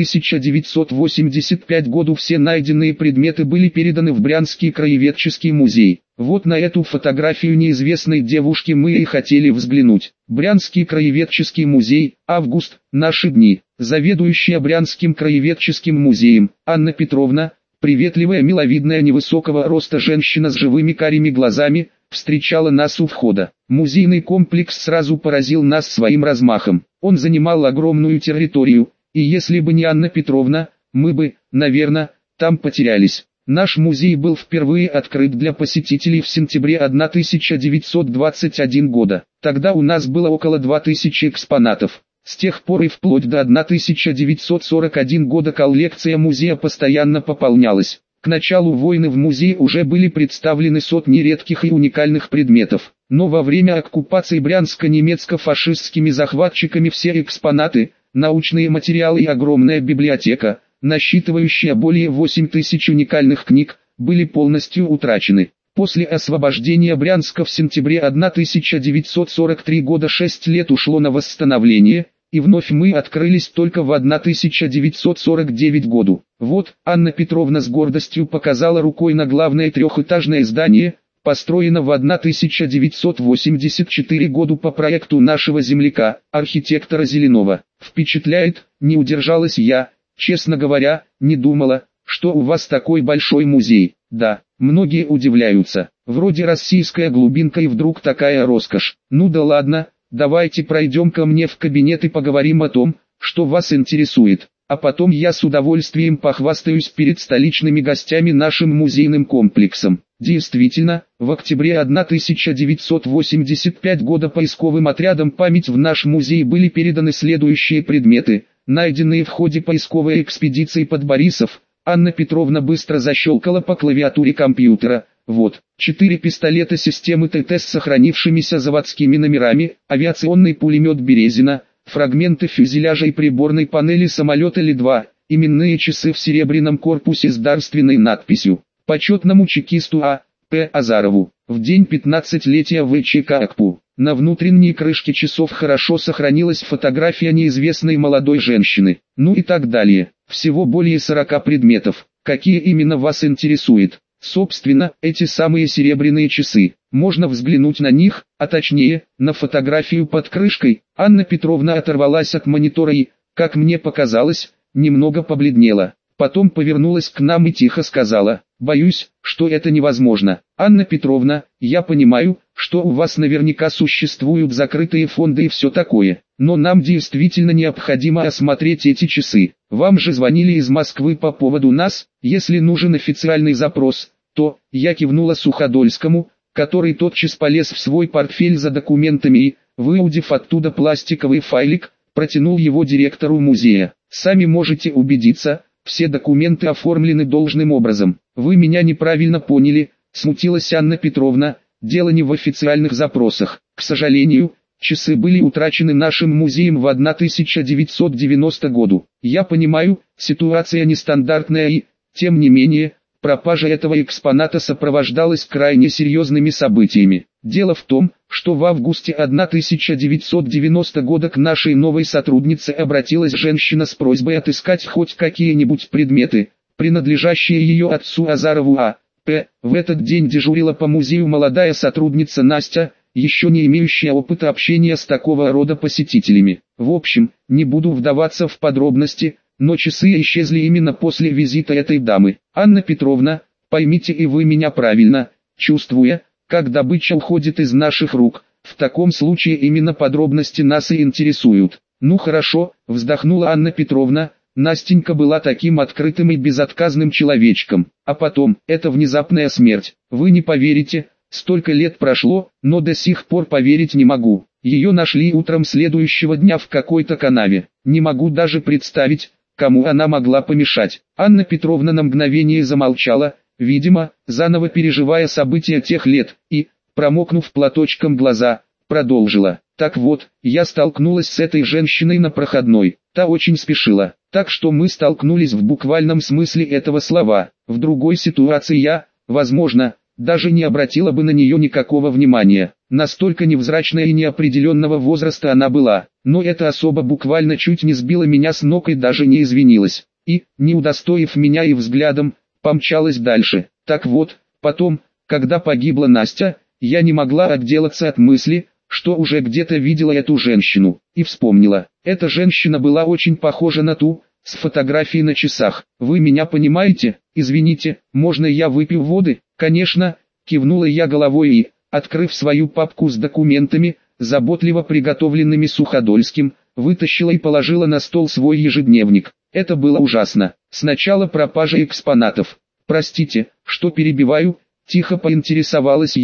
1985 году все найденные предметы были переданы в Брянский краеведческий музей. Вот на эту фотографию неизвестной девушки мы и хотели взглянуть. Брянский краеведческий музей, август, наши дни. Заведующая Брянским краеведческим музеем, Анна Петровна, приветливая, миловидная, невысокого роста женщина с живыми карими глазами, встречала нас у входа. Музейный комплекс сразу поразил нас своим размахом. Он занимал огромную территорию, и если бы не Анна Петровна, мы бы, наверное, там потерялись. Наш музей был впервые открыт для посетителей в сентябре 1921 года. Тогда у нас было около 2000 экспонатов. С тех пор и вплоть до 1941 года коллекция музея постоянно пополнялась. К началу войны в музее уже были представлены сотни редких и уникальных предметов. Но во время оккупации Брянска немецко-фашистскими захватчиками все экспонаты, научные материалы и огромная библиотека, насчитывающая более 8000 уникальных книг, были полностью утрачены. После освобождения Брянска в сентябре 1943 года 6 лет ушло на восстановление, и вновь мы открылись только в 1949 году. Вот, Анна Петровна с гордостью показала рукой на главное трехэтажное здание, построено в 1984 году по проекту нашего земляка, архитектора Зеленова. Впечатляет, не удержалась я, честно говоря, не думала, что у вас такой большой музей. Да, многие удивляются, вроде российская глубинка и вдруг такая роскошь. Ну да ладно, давайте пройдем ко мне в кабинет и поговорим о том, что вас интересует. А потом я с удовольствием похвастаюсь перед столичными гостями нашим музейным комплексом. Действительно, в октябре 1985 года поисковым отрядом «Память» в наш музей были переданы следующие предметы, найденные в ходе поисковой экспедиции под Борисов. Анна Петровна быстро защелкала по клавиатуре компьютера. Вот, 4 пистолета системы ТТ с сохранившимися заводскими номерами, авиационный пулемет «Березина», фрагменты фюзеляжа и приборной панели самолета Ли-2, именные часы в серебряном корпусе с дарственной надписью «Почетному чекисту А.П. Азарову, в день 15-летия ВЧК АКПУ». На внутренней крышке часов хорошо сохранилась фотография неизвестной молодой женщины. Ну и так далее. Всего более 40 предметов. Какие именно вас интересует? Собственно, эти самые серебряные часы. Можно взглянуть на них, а точнее, на фотографию под крышкой. Анна Петровна оторвалась от монитора и, как мне показалось, немного побледнела. Потом повернулась к нам и тихо сказала: «Боюсь, что это невозможно. Анна Петровна, я понимаю, что у вас наверняка существуют закрытые фонды и все такое, но нам действительно необходимо осмотреть эти часы. Вам же звонили из Москвы по поводу нас, если нужен официальный запрос, то...» Я кивнула Суходольскому, который тотчас полез в свой портфель за документами и, выудив оттуда пластиковый файлик, протянул его директору музея. «Сами можете убедиться, все документы оформлены должным образом». «Вы меня неправильно поняли», — смутилась Анна Петровна, — «дело не в официальных запросах. К сожалению, часы были утрачены нашим музеем в 1990 году. Я понимаю, ситуация нестандартная и, тем не менее, пропажа этого экспоната сопровождалась крайне серьезными событиями. Дело в том, что в августе 1990 года к нашей новой сотруднице обратилась женщина с просьбой отыскать хоть какие-нибудь предметы, принадлежащие ее отцу Азарову А.П. В этот день дежурила по музею молодая сотрудница Настя, еще не имеющая опыта общения с такого рода посетителями. В общем, не буду вдаваться в подробности, но часы исчезли именно после визита этой дамы. Анна Петровна, поймите и вы меня правильно, чувствуя, как добыча уходит из наших рук, в таком случае именно подробности нас и интересуют. Ну хорошо, вздохнула Анна Петровна, Настенька была таким открытым и безотказным человечком, а потом, эта внезапная смерть, вы не поверите, столько лет прошло, но до сих пор поверить не могу. Ее нашли утром следующего дня в какой-то канаве, не могу даже представить, кому она могла помешать. Анна Петровна на мгновение замолчала, видимо, заново переживая события тех лет, и, промокнув платочком глаза, продолжила. Так вот, я столкнулась с этой женщиной на проходной, та очень спешила, так что мы столкнулись в буквальном смысле этого слова. В другой ситуации я, возможно, даже не обратила бы на нее никакого внимания. Настолько невзрачная и неопределенного возраста она была, но эта особа буквально чуть не сбила меня с ног и даже не извинилась. И, не удостоив меня и взглядом, помчалась дальше. Так вот, потом, когда погибла Настя, я не могла отделаться от мысли, что уже где-то видела эту женщину, и вспомнила. Эта женщина была очень похожа на ту, с фотографией на часах. Вы меня понимаете? Извините, можно я выпью воды? Конечно, кивнула я головой и, открыв свою папку с документами, заботливо приготовленными Суходольским, вытащила и положила на стол свой ежедневник. Это было ужасно. Сначала пропажа экспонатов. Простите, что перебиваю, тихо поинтересовалась я,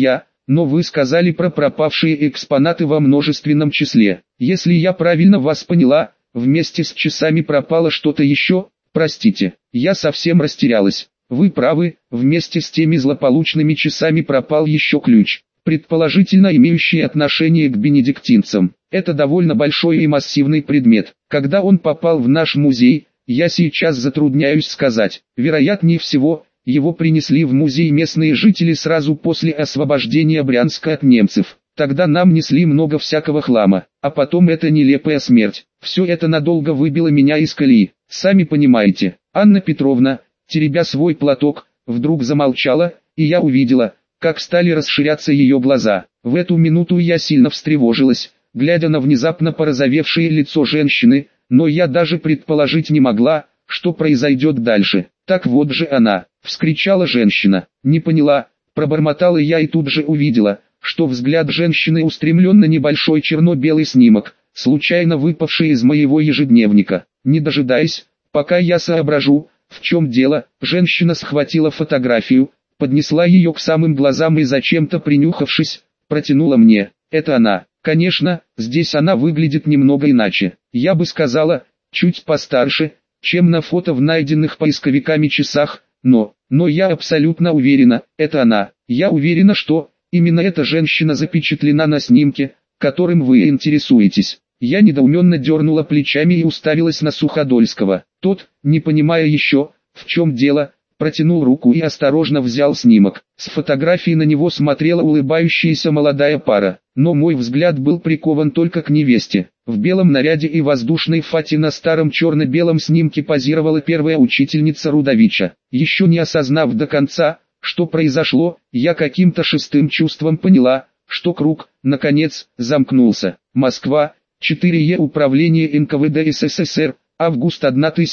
но вы сказали про пропавшие экспонаты во множественном числе. Если я правильно вас поняла, вместе с часами пропало что-то еще? Простите, я совсем растерялась. Вы правы, вместе с теми злополучными часами пропал еще ключ, предположительно имеющий отношение к бенедиктинцам. Это довольно большой и массивный предмет. Когда он попал в наш музей, я сейчас затрудняюсь сказать. Вероятнее всего, его принесли в музей местные жители сразу после освобождения Брянска от немцев. Тогда нам несли много всякого хлама, а потом эта нелепая смерть. Все это надолго выбило меня из колеи. Сами понимаете. Анна Петровна, теребя свой платок, вдруг замолчала, и я увидела, как стали расширяться ее глаза. В эту минуту я сильно встревожилась, глядя на внезапно порозовевшее лицо женщины, но я даже предположить не могла, что произойдет дальше. «Так вот же она!» — вскричала женщина. «Не поняла», — пробормотала я и тут же увидела, что взгляд женщины устремлен на небольшой черно-белый снимок, случайно выпавший из моего ежедневника. Не дожидаясь, пока я соображу, в чем дело, женщина схватила фотографию, поднесла ее к самым глазам и зачем-то принюхавшись, протянула мне. «Это она». Конечно, здесь она выглядит немного иначе. Я бы сказала, чуть постарше, чем на фото в найденных поисковиками часах, но я абсолютно уверена, это она. Я уверена, что именно эта женщина запечатлена на снимке, которым вы интересуетесь. Я недоуменно дернула плечами и уставилась на Суходольского. Тот, не понимая еще, в чем дело, протянул руку и осторожно взял снимок. С фотографии на него смотрела улыбающаяся молодая пара, но мой взгляд был прикован только к невесте. В белом наряде и воздушной фате на старом черно-белом снимке позировала первая учительница Рудовича. Еще не осознав до конца, что произошло, я каким-то шестым чувством поняла, что круг, наконец, замкнулся. Москва, 4Е Управление НКВД СССР, август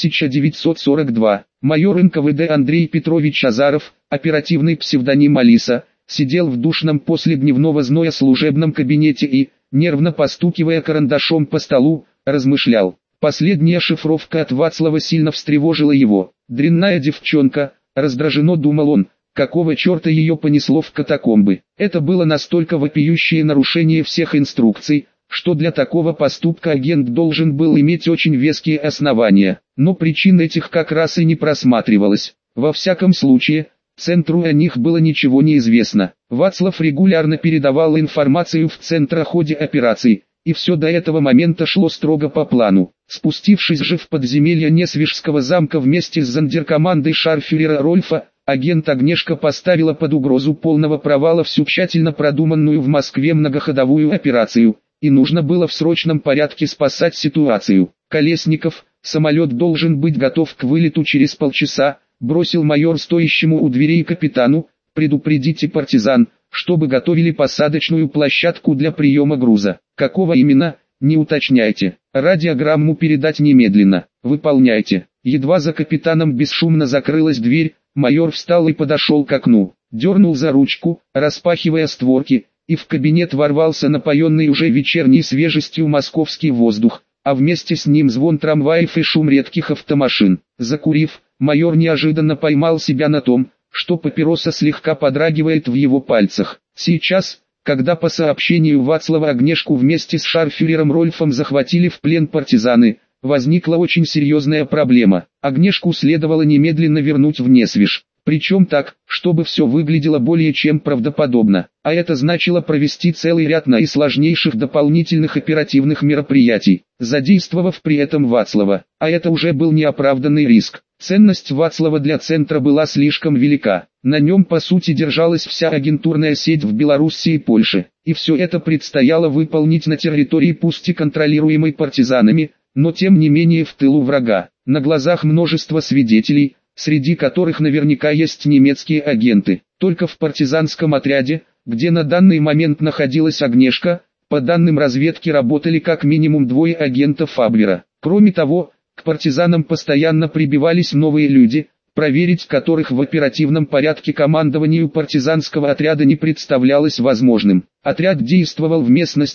1942. Майор НКВД Андрей Петрович Азаров, оперативный псевдоним Алиса, сидел в душном после дневного зноя служебном кабинете и, нервно постукивая карандашом по столу, размышлял. Последняя шифровка от Вацлава сильно встревожила его. «Дрянная девчонка», раздраженно думал он, какого черта ее понесло в катакомбы. Это было настолько вопиющее нарушение всех инструкций, что для такого поступка агент должен был иметь очень веские основания, но причин этих как раз и не просматривалось. Во всяком случае, центру о них было ничего не известно. Вацлав регулярно передавал информацию в центр о ходе операций, и все до этого момента шло строго по плану. Спустившись же в подземелье Несвежского замка вместе с зондеркомандой шарфюрера Рольфа, агент Агнешка поставила под угрозу полного провала всю тщательно продуманную в Москве многоходовую операцию, и нужно было в срочном порядке спасать ситуацию. «Колесников, самолет должен быть готов к вылету через полчаса», бросил майор стоящему у дверей капитану. «Предупредите партизан, чтобы готовили посадочную площадку для приема груза». «Какого именно, не уточняйте. Радиограмму передать немедленно. Выполняйте». Едва за капитаном бесшумно закрылась дверь, майор встал и подошел к окну, дернул за ручку, распахивая створки, и в кабинет ворвался напоенный уже вечерней свежестью московский воздух, а вместе с ним звон трамваев и шум редких автомашин. Закурив, майор неожиданно поймал себя на том, что папироса слегка подрагивает в его пальцах. Сейчас, когда по сообщению Вацлава Агнешку вместе с шарфюрером Рольфом захватили в плен партизаны, возникла очень серьезная проблема. Агнешку следовало немедленно вернуть в Несвеж. Причем так, чтобы все выглядело более чем правдоподобно. А это значило провести целый ряд наисложнейших дополнительных оперативных мероприятий, задействовав при этом Вацлава. А это уже был неоправданный риск. Ценность Вацлава для центра была слишком велика. На нем по сути держалась вся агентурная сеть в Белоруссии и Польше. И все это предстояло выполнить на территории пусть и контролируемой партизанами, но тем не менее в тылу врага. На глазах множества свидетелей, среди которых наверняка есть немецкие агенты. Только в партизанском отряде, где на данный момент находилась Агнешка, по данным разведки работали как минимум 2 агентов Абвера. Кроме того, к партизанам постоянно прибивались новые люди, проверить которых в оперативном порядке командованию партизанского отряда не представлялось возможным. Отряд действовал в местности,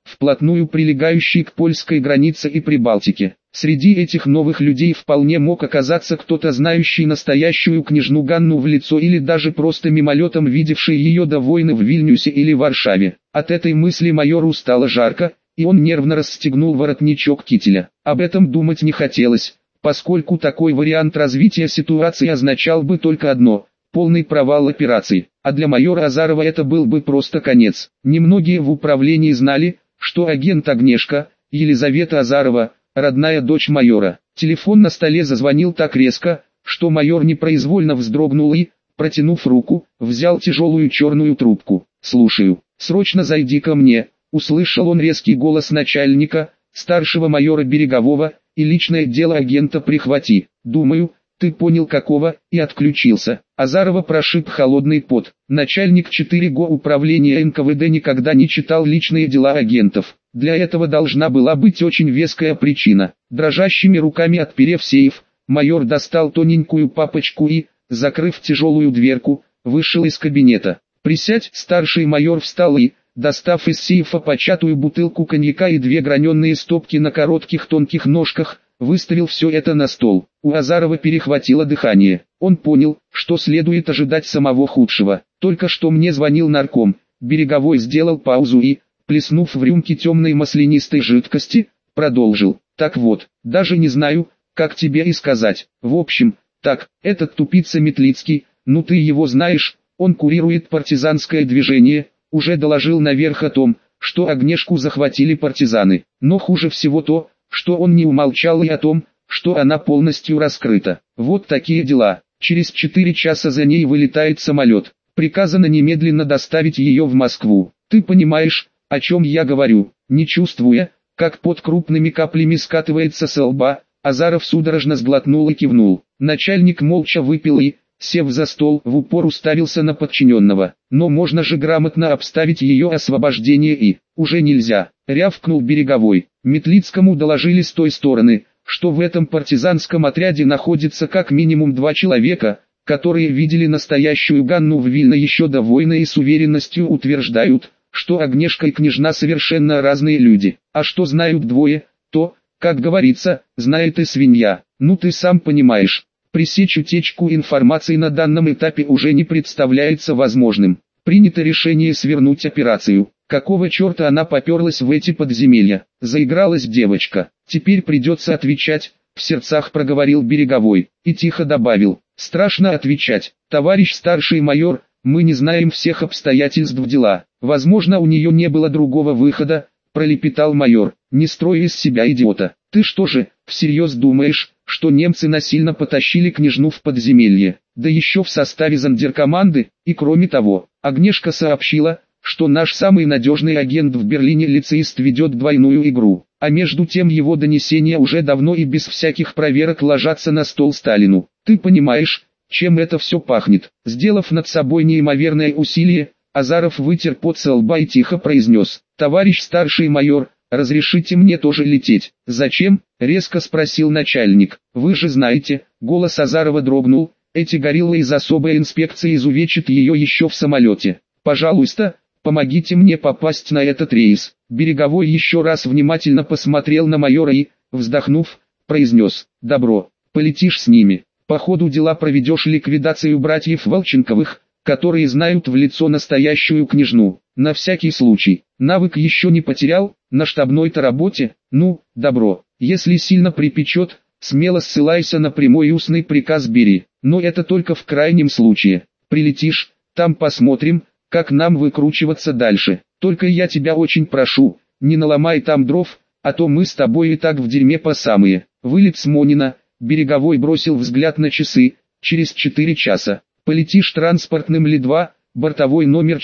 вплотную прилегающий к польской границе и Прибалтике. Среди этих новых людей вполне мог оказаться кто-то, знающий настоящую княжну Ганну в лицо или даже просто мимолетом видевший ее до войны в Вильнюсе или Варшаве. От этой мысли майору стало жарко, и он нервно расстегнул воротничок кителя. Об этом думать не хотелось, поскольку такой вариант развития ситуации означал бы только одно – полный провал операции. А для майора Азарова это был бы просто конец. Немногие в управлении знали, что агент Агнешка, Елизавета Азарова, родная дочь майора. Телефон на столе зазвонил так резко, что майор непроизвольно вздрогнул и, протянув руку, взял тяжелую черную трубку. «Слушаю, срочно зайди ко мне», — услышал он резкий голос начальника, старшего майора Берегового, «и личное дело агента прихвати». «Думаю, ты понял какого», и отключился. Азарова прошиб холодный пот. Начальник 4ГО управления НКВД никогда не читал личные дела агентов. Для этого должна была быть очень веская причина. Дрожащими руками отперев сейф, майор достал тоненькую папочку и, закрыв тяжелую дверку, вышел из кабинета. «Присядь», старший майор встал и, достав из сейфа початую бутылку коньяка и 2 граненые стопки на коротких тонких ножках, выставил все это на стол. У Азарова перехватило дыхание. Он понял, что следует ожидать самого худшего. Только что мне звонил нарком. Береговой сделал паузу и, плеснув в рюмке темной маслянистой жидкости, продолжил. «Так вот, даже не знаю, как тебе и сказать. В общем, так, этот тупица Метлицкий, ну ты его знаешь, он курирует партизанское движение, уже доложил наверх о том, что Агнешку захватили партизаны. Но хуже всего то, что он не умолчал и о том, что она полностью раскрыта. Вот такие дела. Через 4 часа за ней вылетает самолет. Приказано немедленно доставить ее в Москву. Ты понимаешь, о чем я говорю?» Не чувствуя, как под крупными каплями скатывается со лба, Азаров судорожно сглотнул и кивнул. Начальник молча выпил и, сев за стол, в упор уставился на подчиненного. «Но можно же грамотно обставить ее освобождение и...» «Уже нельзя», — рявкнул Береговой. Метлицкому доложили с той стороны, что в этом партизанском отряде находится как минимум 2 человека, которые видели настоящую Ганну в Вильно еще до войны и с уверенностью утверждают, что Агнешка и княжна совершенно разные люди. А что знают двое, то, как говорится, знает и свинья. Ну ты сам понимаешь, пресечь утечку информации на данном этапе уже не представляется возможным. Принято решение свернуть операцию. Какого черта она поперлась в эти подземелья? Заигралась девочка. Теперь придется отвечать, в сердцах проговорил Береговой, и тихо добавил. Страшно отвечать, товарищ старший майор, мы не знаем всех обстоятельств дела. Возможно, у нее не было другого выхода, пролепетал майор. Не строй из себя идиота. Ты что же, всерьез думаешь, что немцы насильно потащили княжну в подземелье? Да еще в составе зондеркоманды, и кроме того, Агнешка сообщила, что наш самый надежный агент в Берлине лицеист ведет двойную игру, а между тем его донесения уже давно и без всяких проверок ложатся на стол Сталину. Ты понимаешь, чем это все пахнет? Сделав над собой неимоверное усилие, Азаров вытер пот со лба и тихо произнес. «Товарищ старший майор, разрешите мне тоже лететь?» «Зачем?» — резко спросил начальник. «Вы же знаете», — голос Азарова дрогнул, «эти гориллы из особой инспекции изувечат ее еще в самолете. Пожалуйста, помогите мне попасть на этот рейс». Береговой еще раз внимательно посмотрел на майора и, вздохнув, произнес. «Добро, полетишь с ними. По ходу дела проведешь ликвидацию братьев Волченковых, которые знают в лицо настоящую княжну. На всякий случай, навык еще не потерял, на штабной-то работе, ну, добро. Если сильно припечет, смело ссылайся на прямой устный приказ бери. Но это только в крайнем случае. Прилетишь, там посмотрим, как нам выкручиваться дальше. Только я тебя очень прошу, не наломай там дров, а то мы с тобой и так в дерьме по самые». Вылет с Монина. Береговой бросил взгляд на часы. Через 4 часа. Полетишь транспортным Ли-2, бортовой номер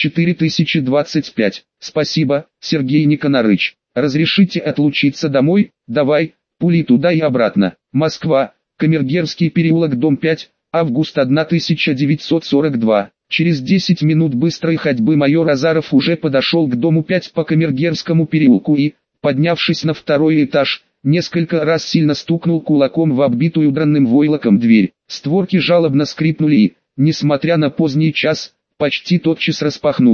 4025. Спасибо, Сергей Никонорыч. Разрешите отлучиться домой? Давай, пули туда и обратно. Москва, Камергерский переулок, дом 5, август 1942. Через 10 минут быстрой ходьбы майор Азаров уже подошел к дому 5 по Камергерскому переулку и, поднявшись на 2-й этаж, несколько раз сильно стукнул кулаком в оббитую дранным войлоком дверь. Створки жалобно скрипнули и, несмотря на поздний час, почти тотчас распахнулись.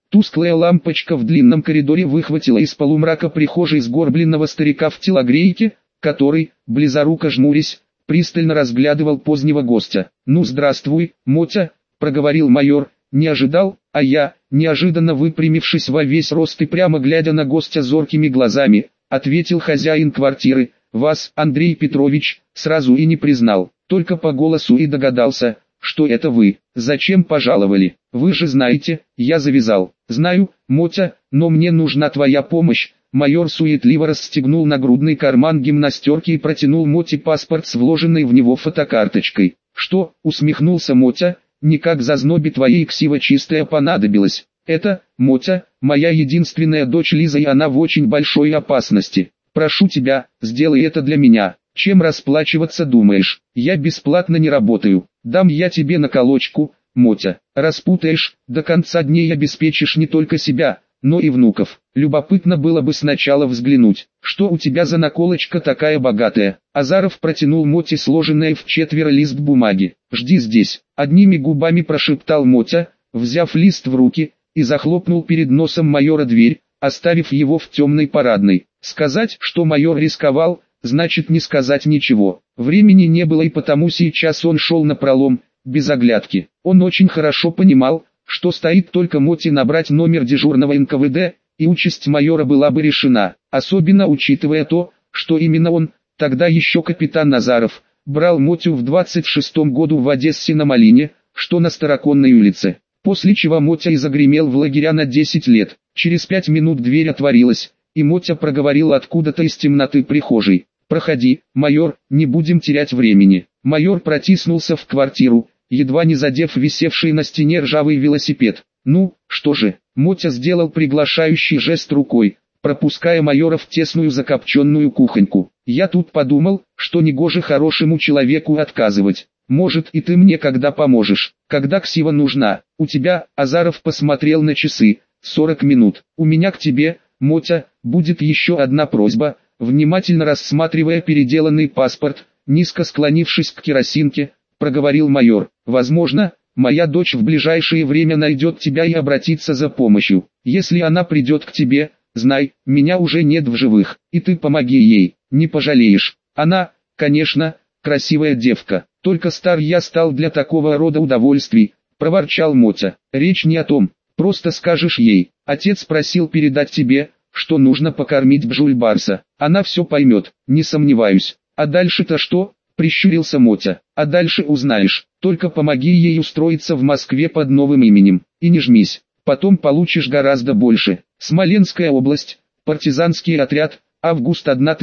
Тусклая лампочка в длинном коридоре выхватила из полумрака прихожей сгорбленного старика в телогрейке, который, близоруко жмурясь, пристально разглядывал позднего гостя. «Ну здравствуй, Мотя», — проговорил майор, — «не ожидал, а я», неожиданно выпрямившись во весь рост и прямо глядя на гостя зоркими глазами, ответил хозяин квартиры, «вас, Андрей Петрович, сразу и не признал, только по голосу и догадался, что это вы. Зачем пожаловали? Вы же знаете, я завязал». «Знаю, Мотя, но мне нужна твоя помощь». Майор суетливо расстегнул нагрудный карман гимнастерки и протянул Моте паспорт с вложенной в него фотокарточкой. «Что?» — усмехнулся Мотя, — «никак зазнобе твоей ксива чистая понадобилась. Это, Мотя, моя единственная дочь Лиза, и она в очень большой опасности. Прошу тебя, сделай это для меня. Чем расплачиваться думаешь? Я бесплатно не работаю. Дам я тебе наколочку, Мотя. Распутаешь, до конца дней обеспечишь не только себя, но и внуков. Любопытно было бы сначала взглянуть, что у тебя за наколочка такая богатая». Азаров протянул Моте сложенное в четверо лист бумаги. «Жди здесь», — одними губами прошептал Мотя, взяв лист в руки, и захлопнул перед носом майора дверь, оставив его в темной парадной. Сказать, что майор рисковал, значит не сказать ничего. Времени не было, и потому сейчас он шел напролом, без оглядки. Он очень хорошо понимал, что стоит только Моте набрать номер дежурного НКВД, и участь майора была бы решена, особенно учитывая то, что именно он, тогда еще капитан Назаров, брал Мотю в 26-м году в Одессе на Малине, что на Староконной улице. После чего Мотя и загремел в лагеря на 10 лет. Через 5 минут дверь отворилась, и Мотя проговорил откуда-то из темноты прихожей: «Проходи, майор, не будем терять времени». Майор протиснулся в квартиру, едва не задев висевший на стене ржавый велосипед. «Ну, что же?» — Мотя сделал приглашающий жест рукой, пропуская майора в тесную закопченную кухоньку. «Я тут подумал, что негоже хорошему человеку отказывать. Может, и ты мне когда поможешь, когда ксива нужна. У тебя», — Азаров посмотрел на часы, — 40 минут. «У меня к тебе, Мотя, будет еще одна просьба». Внимательно рассматривая переделанный паспорт, низко склонившись к керосинке, проговорил майор: «Возможно, моя дочь в ближайшее время найдет тебя и обратится за помощью. Если она придет к тебе, знай, меня уже нет в живых, и ты помоги ей, не пожалеешь. Она, конечно, красивая девка, только стар я стал для такого рода удовольствий», — проворчал Мотя. «Речь не о том, просто скажешь ей, отец просил передать тебе, что нужно покормить Бжульбарса. Она все поймет, не сомневаюсь. А дальше-то что?» — прищурился Мотя. «А дальше узнаешь, только помоги ей устроиться в Москве под новым именем, и не жмись, потом получишь гораздо больше». Смоленская область, партизанский отряд, август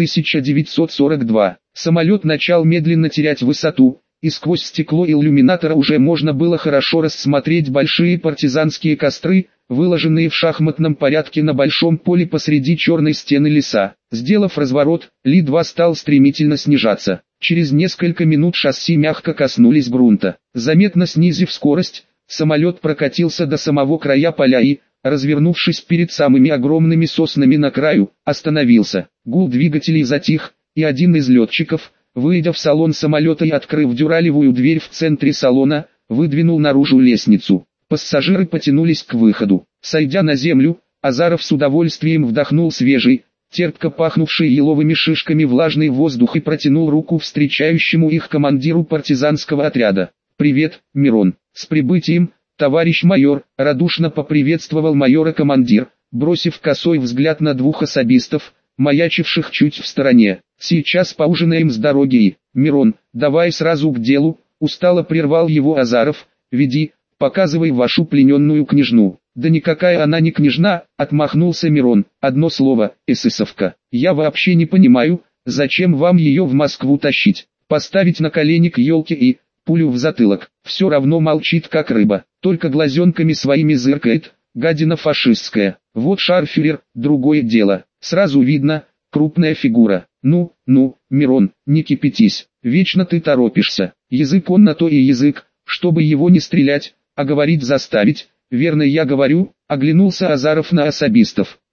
1942. Самолет начал медленно терять высоту, и сквозь стекло иллюминатора уже можно было хорошо рассмотреть большие партизанские костры, выложенные в шахматном порядке на большом поле посреди черной стены леса. Сделав разворот, Ли-2 стал стремительно снижаться. Через несколько минут шасси мягко коснулись грунта. Заметно снизив скорость, самолет прокатился до самого края поля и, развернувшись перед самыми огромными соснами на краю, остановился. Гул двигателей затих, и один из летчиков, выйдя в салон самолета и открыв дюралевую дверь в центре салона, выдвинул наружу лестницу. Пассажиры потянулись к выходу. Сойдя на землю, Азаров с удовольствием вдохнул свежий, терпко пахнувший еловыми шишками влажный воздух и протянул руку встречающему их командиру партизанского отряда. «Привет, Мирон, с прибытием, товарищ майор», — радушно поприветствовал майора командир, бросив косой взгляд на двух особистов, маячивших чуть в стороне. «Сейчас поужинаем с дороги и, Мирон, давай сразу к делу», — устало прервал его Азаров. «Веди, показывай вашу плененную княжну». «Да никакая она не княжна», — отмахнулся Мирон. «Одно слово, эсэсовка. Я вообще не понимаю, зачем вам ее в Москву тащить. Поставить на колени к елке и, пулю в затылок. Все равно молчит как рыба, только глазенками своими зыркает, гадина фашистская. Вот шарфюрер, другое дело. Сразу видно, крупная фигура. Ну, Мирон, не кипятись, вечно ты торопишься. Язык он на то и язык, чтобы его не стрелять, а говорить заставить». «Верно я говорю», — оглянулся Азаров на особистов.